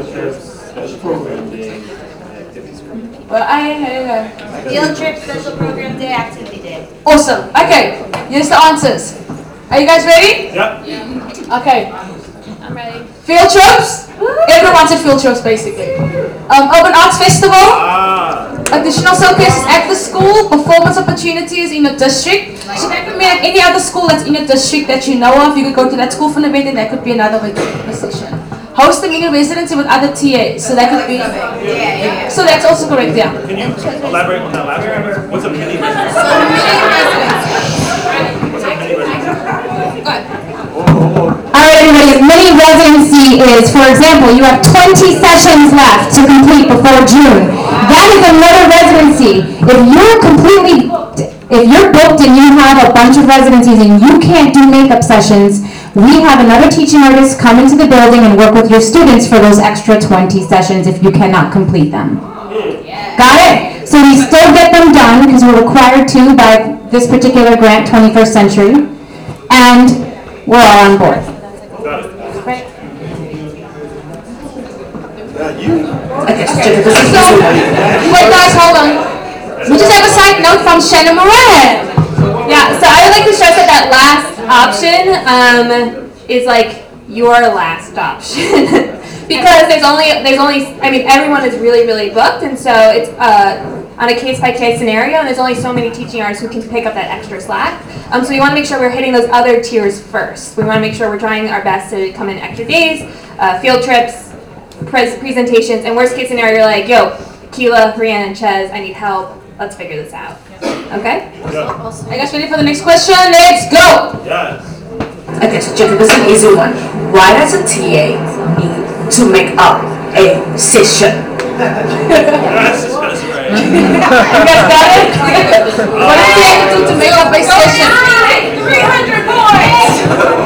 Well, Field trip, special program day, activity day. Awesome. Okay. Here's the answers. Are you guys ready? Yep. Okay. I'm ready. Field trips. Everyone's at field trips basically. Urban Arts Festival. Additional showcases at the school. Performance opportunities in the district. So that could be like any other school that's in your district that you know of. You could go to that school for an event and that could be another position. Host a mini residency with other TAs. So that could be. So that's also correct, yeah. Can you elaborate on that last one? What's a mini residency? What's a mini residency? Good. mini residency is, for example, you have 20 sessions left to complete before June. That is another residency. If you're booked and you have a bunch of residencies and you can't do makeup sessions, we have another teaching artist come into the building and work with your students for those extra 20 sessions if you cannot complete them. Got it? So we still get them done because we're required to by this particular grant, 21st Century, and we're all on board. Right. So, wait guys, hold on. We just have a side note from Shannon Moran. Yeah, so I would like to stress that last option is like your last option. Because there's only, I mean, everyone is really booked, and so it's on a case-by-case scenario, and there's only so many teaching artists who can pick up that extra slack. So we want to make sure we're hitting those other tiers first. We want to make sure we're trying our best to come in extra days, field trips, presentations, and worst case scenario, you're like, yo, Keela, Brianna, and Ches, I need help. Let's figure this out. Okay? Yeah. Are you guys ready for the next question? Let's go! Yes. Okay, so Jacob, this is an easy one. Why does a TA need to make up a session? Yes, that's right. You guys got it? What does TA do to make up a session? 300 points!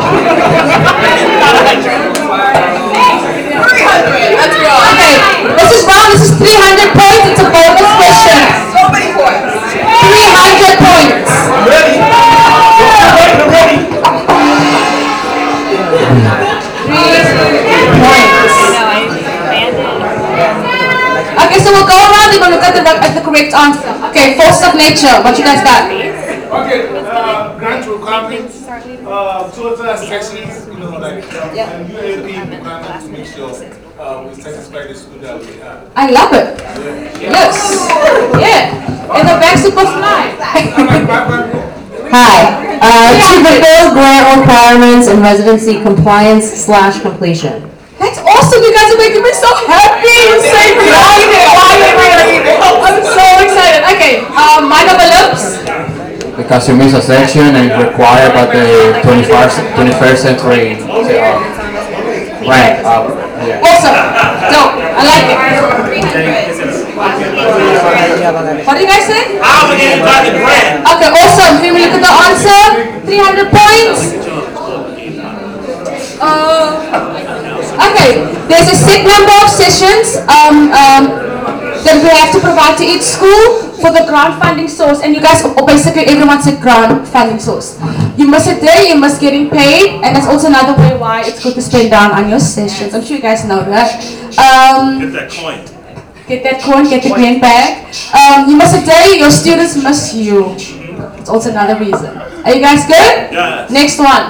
300! Let's go! Okay, this is round. This is 300 points. It's a bonus question. So many points! 300 points. Ready? Ready? Okay, so we'll go around. We're going to get the correct answer. Okay, forces of nature. What you guys got? Okay, grant requirements, total sections, you know, like, and UAP requirements to make sure we satisfy the school that we have. I love it. Yes. Yeah. In the back, super fly. Hi. To fulfill grant requirements and residency compliance/completion. That's awesome. You guys are making me so happy. You're saying I'm so excited. Okay, minor lips. Because you miss a section and it's required by the 21st century rank. Yeah. Awesome. Dope. I like it. What do you guys say? Obligated by the grant. Okay, awesome. Can we look at the answer? 300 points. Okay, there's a set number of sessions that we have to provide to each school for the grant funding source, and you guys, basically everyone said grant funding source. You must sit there, you must getting paid, and that's also another way why it's good to spend down on your sessions. I'm sure you guys know that. Get that coin. Get that coin, get the green bag. You must sit there, your students miss you. It's also another reason. Are you guys good? Yes. Next one.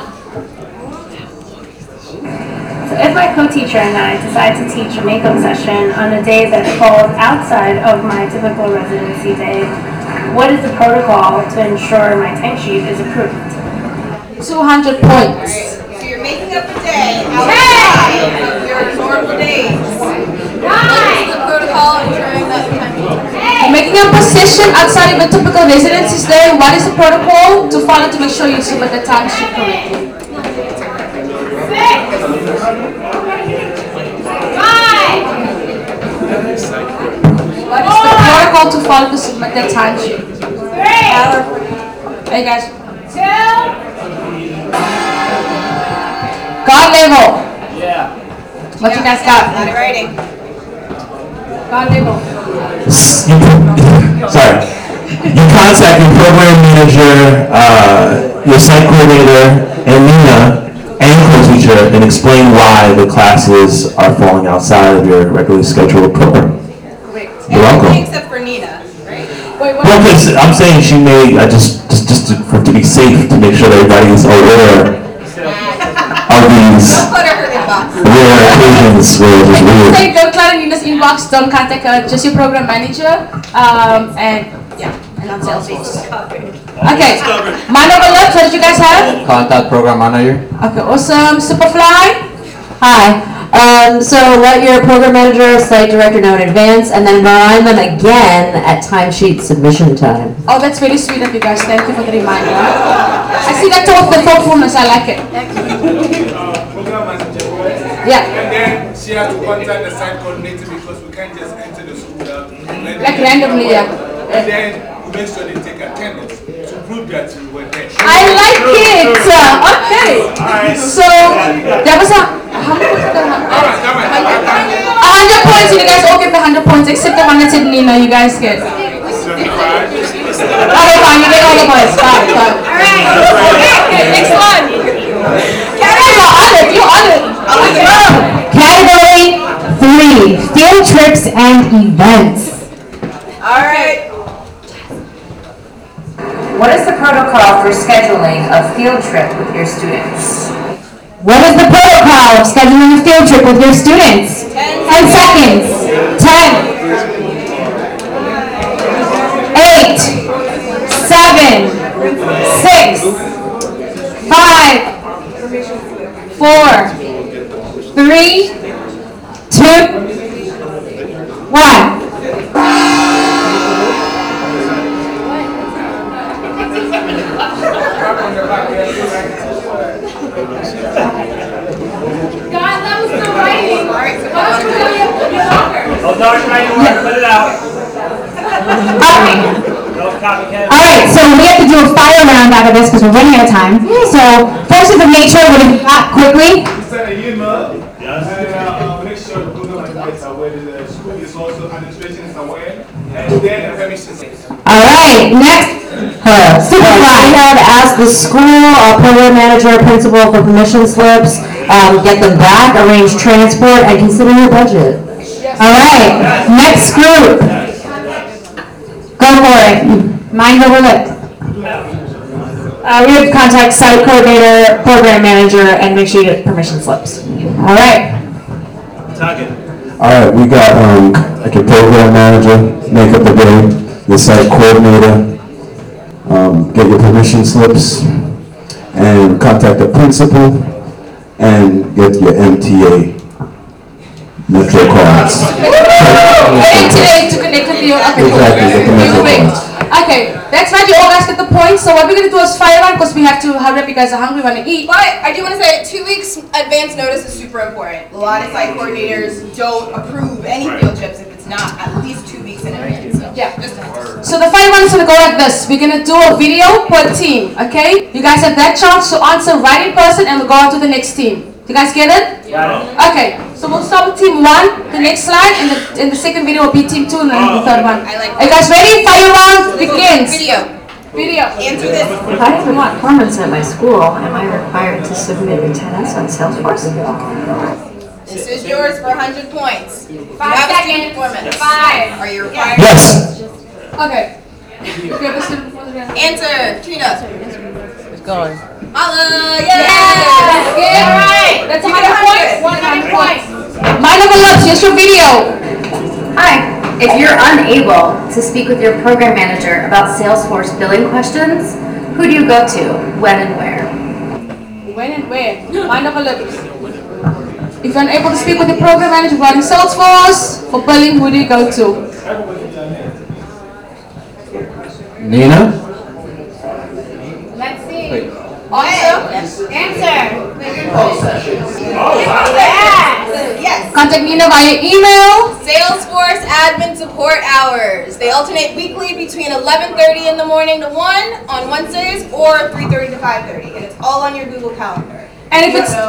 So if my co-teacher and I decide to teach a makeup session on a day that falls outside of my typical residency day, what is the protocol to ensure my timesheet is approved? 200 points. So you're making up a day outside of your normal days. What is the protocol ensuring that You're making up a session outside of a typical residency day. What is the protocol to follow to make sure you submit the timesheet correctly? 5. What is the protocol to follow to submit the timesheet? 3. Hey guys. 2. God level. Yeah. What you guys got? Not writing. God level. Sorry. You contact your program manager, your site coordinator, and Nina, and co-teacher, and explain why the classes are falling outside of your regularly scheduled program. You're welcome. Except for Nina, right? Well, because I'm saying she may, just to be safe, to make sure that everybody is aware of these rare occasions where it's weird. Say don't clear Nina's inbox, don't contact her, just your program manager, and yeah, and on sales page. Okay, mind over lips, what did you guys have? Contact program manager. Okay, awesome. Superfly? Hi. So let your program manager, site director know in advance, and then remind them again at timesheet submission time. Oh, that's very sweet of you guys. Thank you for the reminder. I see that the thoughtfulness. I like it. Yeah. And then she has to contact the site coordinator because we can't just enter the school without. Like randomly, yeah. And then we make sure they take attendance to prove that we were there. I like it. Okay. So that was how much was that? 100 points. You guys all get the 100 points except the one that said Nina. You guys get. Okay, fine. You get all the points. Fine. All right. Okay. Next one. You're on it. Category 3, field trips and events. All right. What is the protocol for scheduling a field trip with your students? What is the protocol of scheduling a field trip with your students? 10 seconds. 10, 8, 7, 6, 5, 4, 3, 2, 1. God, that was still writing. Oh, Dr. Writing, put it out. Alright, so we have to do a fire round out of this because we're running out of time. So, forces of nature, what have you got quickly? Send an email and make sure the program is aware, the school is also, administration is aware, and then the permission. Alright, next. Superfly. We have asked the school, program manager, principal for permission slips, get them back, arrange transport, and consider your budget. Alright, next group. Go for it. Mind over lip. We have to contact site coordinator, program manager, and make sure you get permission slips. Alright. Alright, we got like a program manager, make up the day, the site coordinator, get your permission slips, and contact the principal, and get your MTA Metro cards. MTA to connect with you. Okay, Exactly, get the Metro cards. Okay, that's right. You all guys get the points. So what we're gonna do is fire round because we have to hurry up. You guys are hungry, want to eat. But I do want to say 2 weeks advance notice is super important. A lot of site coordinators don't approve any field trips if it's not at least 2 weeks in advance. So Yeah. just So the fire round is gonna go like this. We're gonna do a video per team. Okay? You guys have that chance to answer right in person, and we'll go on to the next team. You guys get it? Yeah. Okay. So we'll start with team 1. The next slide, and the second video will be team 2, and then the third one. Are you guys ready? Fire round begins. Video. Answer this. If I have want performance at my school, am I required to submit attendance on Salesforce? This is yours for 100 points. 5 seconds. 5. Are you required? Yes. Okay. Answer. Trina. It's going. Holla. Yeah. Yeah. All right. That's 100 points. 100 points. Mind over lips. Here's your video. Hi. If you're unable to speak with your program manager about Salesforce billing questions, who do you go to, when and where? When and where? Mind over lips. If you're unable to speak with the program manager regarding Salesforce for billing, who do you go to? Nina? Let's see. Wait. Answer. Yes. Contact Nina via email. Salesforce admin support hours. They alternate weekly between 11:30 in the morning to 1 on Wednesdays or 3:30 to 5:30, and it's all on your Google Calendar. And if it's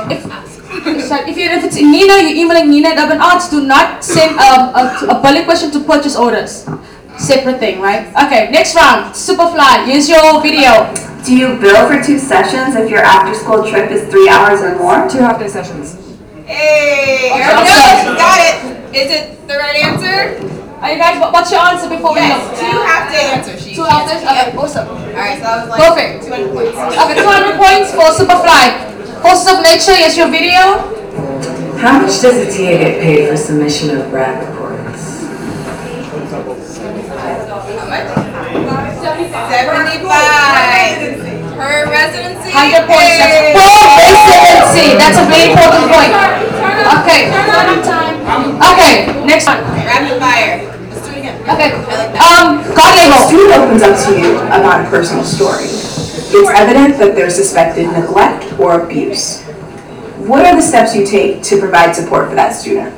Nina, you're emailing Nina at Urban Arts. Do not send a billing question to purchase orders. Separate thing, right? Okay, next round. Superfly. Here's your video. Do you bill for 2 sessions if your after-school trip is 3 hours or more? 2 half-day sessions. Hey, Okay. there we go. Got it. Is it the right answer? Are you guys? What's your answer before we Yes, look? 2 half-day answers. 2 half-days. Okay, awesome. All right, so that was like Perfect. 200 points. Okay, 200 points for Superfly. Forces of Nature. Here's your video. How much does a TA get paid for submission of grad reports? 75 per residency. 100 points. That's full residency. That's a very important point. Okay. Okay. Next one. Rapid fire. Let's do it again. Okay. God If a label. student opens up to you about a personal story, it's evident that there's suspected neglect or abuse. what are the steps you take to provide support for that student?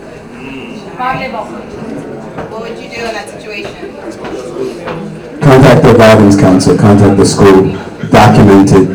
What would you do in that situation? Contact the guidance counselor, contact the school, document it,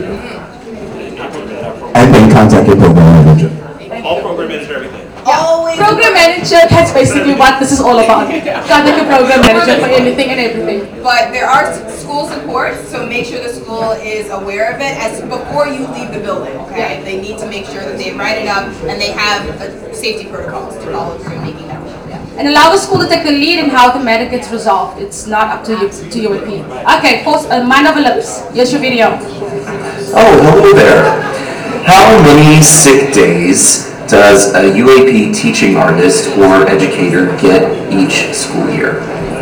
and then contact your program manager. All program manager, everything. Always. Program manager, that's basically what this is all about. Contact your program manager for anything and everything. But there are school supports, so make sure the school is aware of it as before you leave the building, okay? They need to make sure that they write it up and they have safety protocols to follow through making that work. Yeah. And allow the school to take the lead in how the matter gets resolved. It's not up to you, to UAP. Okay, post mind over lips. Here's your video. Oh, hello there. How many sick days does a UAP teaching artist or educator get each school year?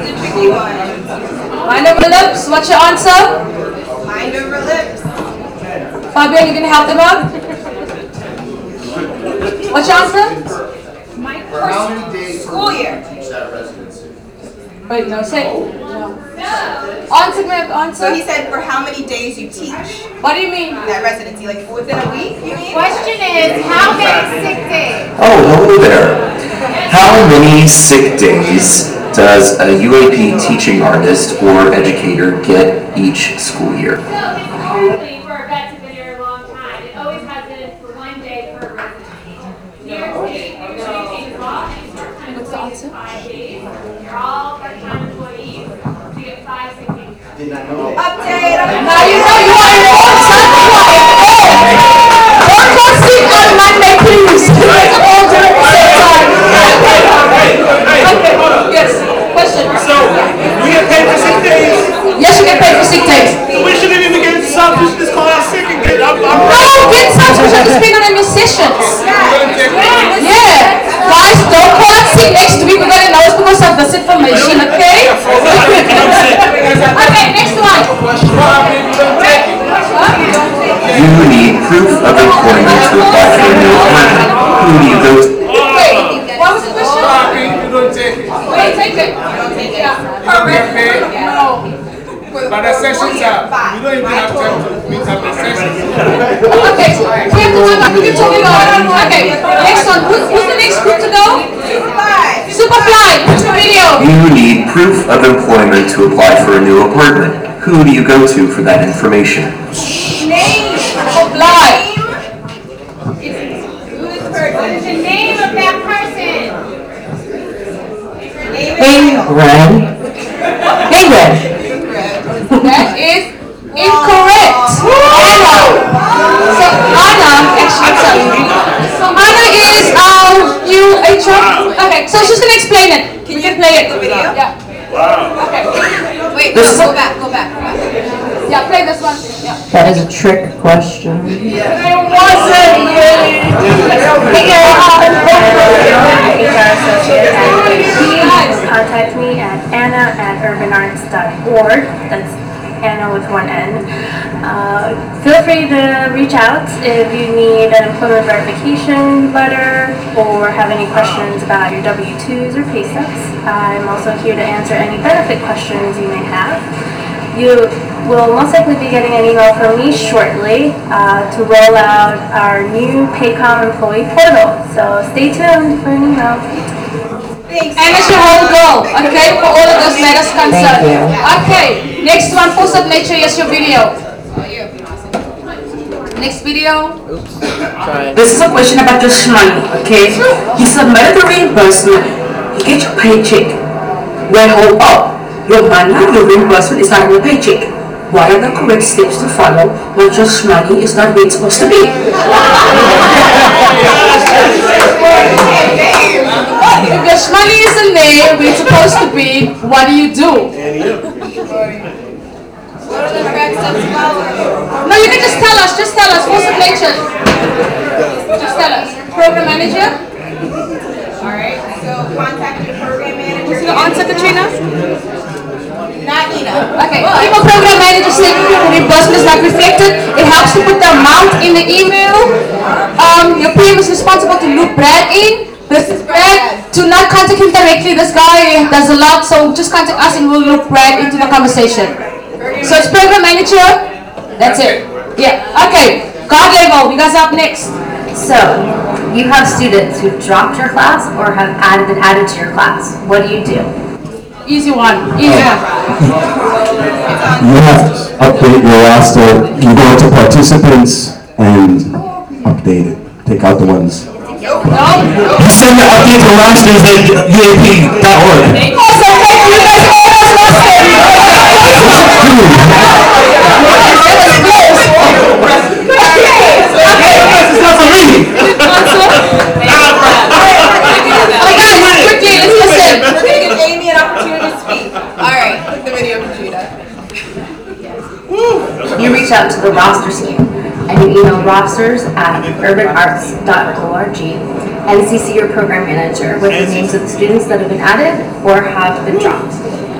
Mind over lips. What's your answer? Mind over lips. Fabian, you can help them out? What's your answer? How many days school year? Wait, no, say. No. Answer. So he said for how many days you teach. What do you mean? That residency, like within a week, you mean? Question is, how many sick days? Oh, hello there. How many sick days does a UAP teaching artist or educator get each school year? So historically, for a vet, been here a long time. It always has been for 1 day per residency. New York State, you're going to change the law. Part-time employees get 5 days. You're all part-time employees. So you get 5 sick days. Update. Now you know you are in all One more seat out of my neck, please. Let's all do it at the same time. Okay. Yes. Question. So, we get paid for sick days? Yes, you get paid for sick days. We shouldn't even get subs. We should just call out sick and get up. No, get subs. We should just bring on in your sessions. Yeah. Guys, don't call out sick next week. We're going to know it's because of this information, okay? Okay, next one. You need proof of employment to apply for a new appointment. Who do you go to? Wait, what was the question? You don't take it. Wait, take it. No. But the sessions are, we don't even have time to meet up the sessions. Okay, so we have to talk about, we can talk about, okay, next one, who's the next group to go? Superfly, what's your video? You need proof of employment to apply for a new apartment. Who do you go to for that information? Name. Superfly. What is the name of that person? Ingrid. That is incorrect. Anna. So Anna, actually, sorry. So Anna is new HR. Okay, so she's gonna explain it. Can you play it? The video? Yeah. Wow. Okay. Wait, go back. Yeah, play this one. Yeah. That is a trick question. It wasn't really. Please contact me at anna@urbanarts.org. That's Anna with one N. Feel free to reach out if you need an employment verification letter or have any questions about your W-2s or pay stubs. I'm also here to answer any benefit questions you may have. You will most likely be getting an email from me shortly to roll out our new Paycom employee portal. So stay tuned for an email. Thanks. And it's your whole goal, okay, for all of those matters concerned. Okay, next one, post up nature, yes, your video. Next video. This is a question about your money, okay? You submitted the reimbursement, you get your paycheck. Well, hold up. Your money, your reimbursement is not your paycheck. What are the correct steps to follow once your money is not where it's supposed to be? If your money isn't there where it's supposed to be, what do you do? What are the correct steps to follow? No, you can just tell us, post up nature. Just tell us. Program manager? Alright, so contact your program manager. Who's the answer, Katrina? Not Nina. Okay, email program manager statement the reimbursement is not reflected. It helps to put the amount in the email. Your PM is responsible to loop Brad in. This is Brad. Do not contact him directly. This guy does a lot, so just contact us and we'll loop Brad into the conversation. So it's program manager. That's it. Yeah. Okay. God level. You guys up next. So, you have students who dropped your class or have been added to your class. What do you do? Easy one. Easy one. You have to update your roster. You go to participants and update it. Take out the ones. You send the update to rosters at UAP.org. Quickly, let's listen. We're going to give Amy an opportunity to speak. All right, click the video, Katrina. You reach out to the roster team and you email rosters@urbanarts.org and CC your program manager with the names of the students that have been added or have been dropped.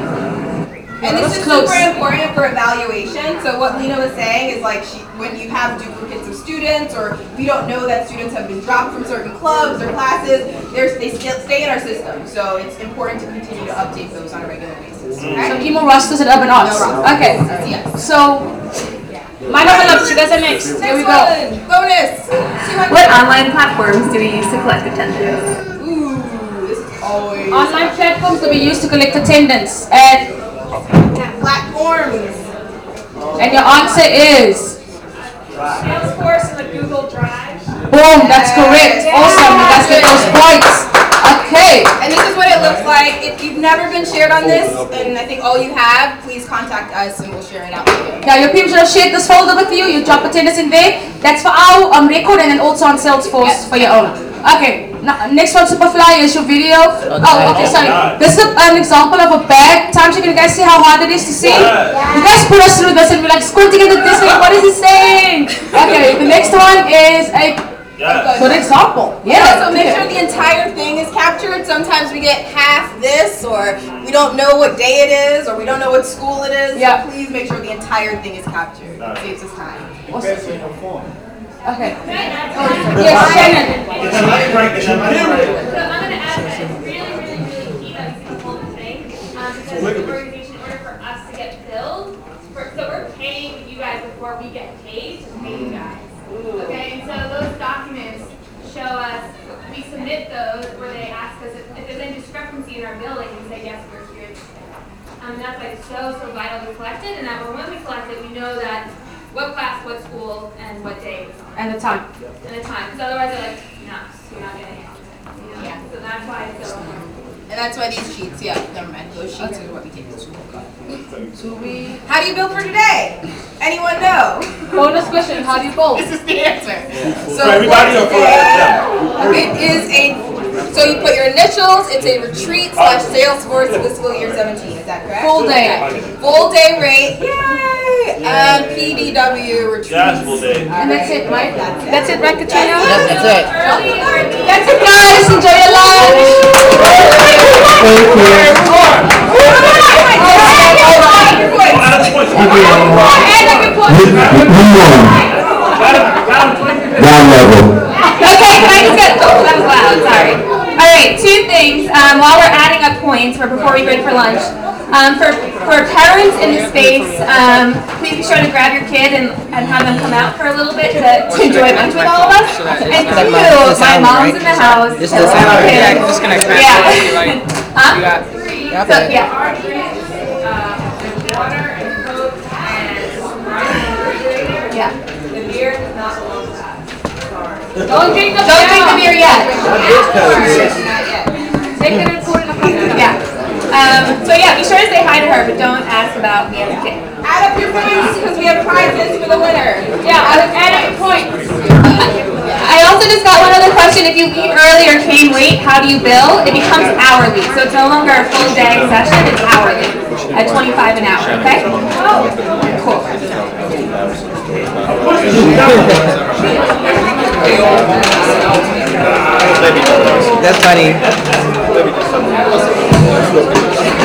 And this is super important for evaluation. So what Lena was saying is like when you have duplicates of students or we don't know that students have been dropped from certain clubs or classes, they still stay in our system. So it's important to continue to update those on a regular basis. Okay? So emo rosters at Urban Arts. Okay. Yes. So, my number you guys are next. Here we go. Bonus. What online platforms do we use to collect attendance? Ooh, this is always Online platforms that we use to collect attendance and platforms. And your answer is Salesforce and the Google Drive. boom. That's correct. Awesome. You guys get those points. Okay. And this is what it looks like. If you've never been shared on this, and I think all you have, please contact us and we'll share it out with you. Yeah, your people should have shared this folder with you. You drop attendance in there. That's for our record and then also on Salesforce for your own. Okay. Now, next one, Superfly, is your video. Oh, okay, sorry. This is an example of a bag. Time check, you guys see how hard it is to see? You guys put us through this and we're like squinting into this thing. What is he saying? Okay, the next one is a good example. Yeah. So make sure the entire thing is captured. Sometimes we get half this, or we don't know what day it is, or we don't know what school it is. Yeah. So please make sure the entire thing is captured. It saves us time. Okay. Yes, Shannon. So I'm going to add that it's really, really, really key that we see the whole thing. Because the organization, in order for us to get billed, so we're paying you guys before we get paid to pay you guys. Okay, and so those documents show us, we submit those where they ask us if there's any discrepancy in our billing, we say yes, we're here. That's like so vital to collect it, and that when we collect it, we know that what class, what school, and what day it was on. And the time. And the time, because otherwise they're like, no, you're not getting it. Yeah, so that's why it's so important. And that's why these sheets, yeah, never mind. Those sheets are what we take to school. How do you build for today? Anyone know? Bonus question, how do you build? This is the answer. For everybody or for It is so you put your initials, it's a retreat/Salesforce fiscal year 17, is that correct? Full day. Full day rate, yay! And PDW retreat. Yes, full day. And that's it, right? That's it, right, Katrina? Yes, that's it. That's it, guys. Enjoy your Round level. Okay, can I just get, oh, that was loud, sorry. All right, two things, while we're adding up points before we break for lunch. For parents in the space, please be sure to grab your kid and have them come out for a little bit to enjoy lunch with all of us. And two, my mom's in the house. This does sound right. Disconnect. Yeah. Huh? So, yeah. Yeah. The beer does not belong to us. Don't drink the beer yet. Take it and pour it in a cup. Yeah. So yeah, be sure to say hi to her, but don't ask about me as a kid. Add up your points because we have prizes for the winner. Yeah, add up your points. I also just got one other question. If you leave early or came late, how do you bill? It becomes hourly. So it's no longer a full day session, it's hourly at $25 an hour, okay? Cool. That's funny.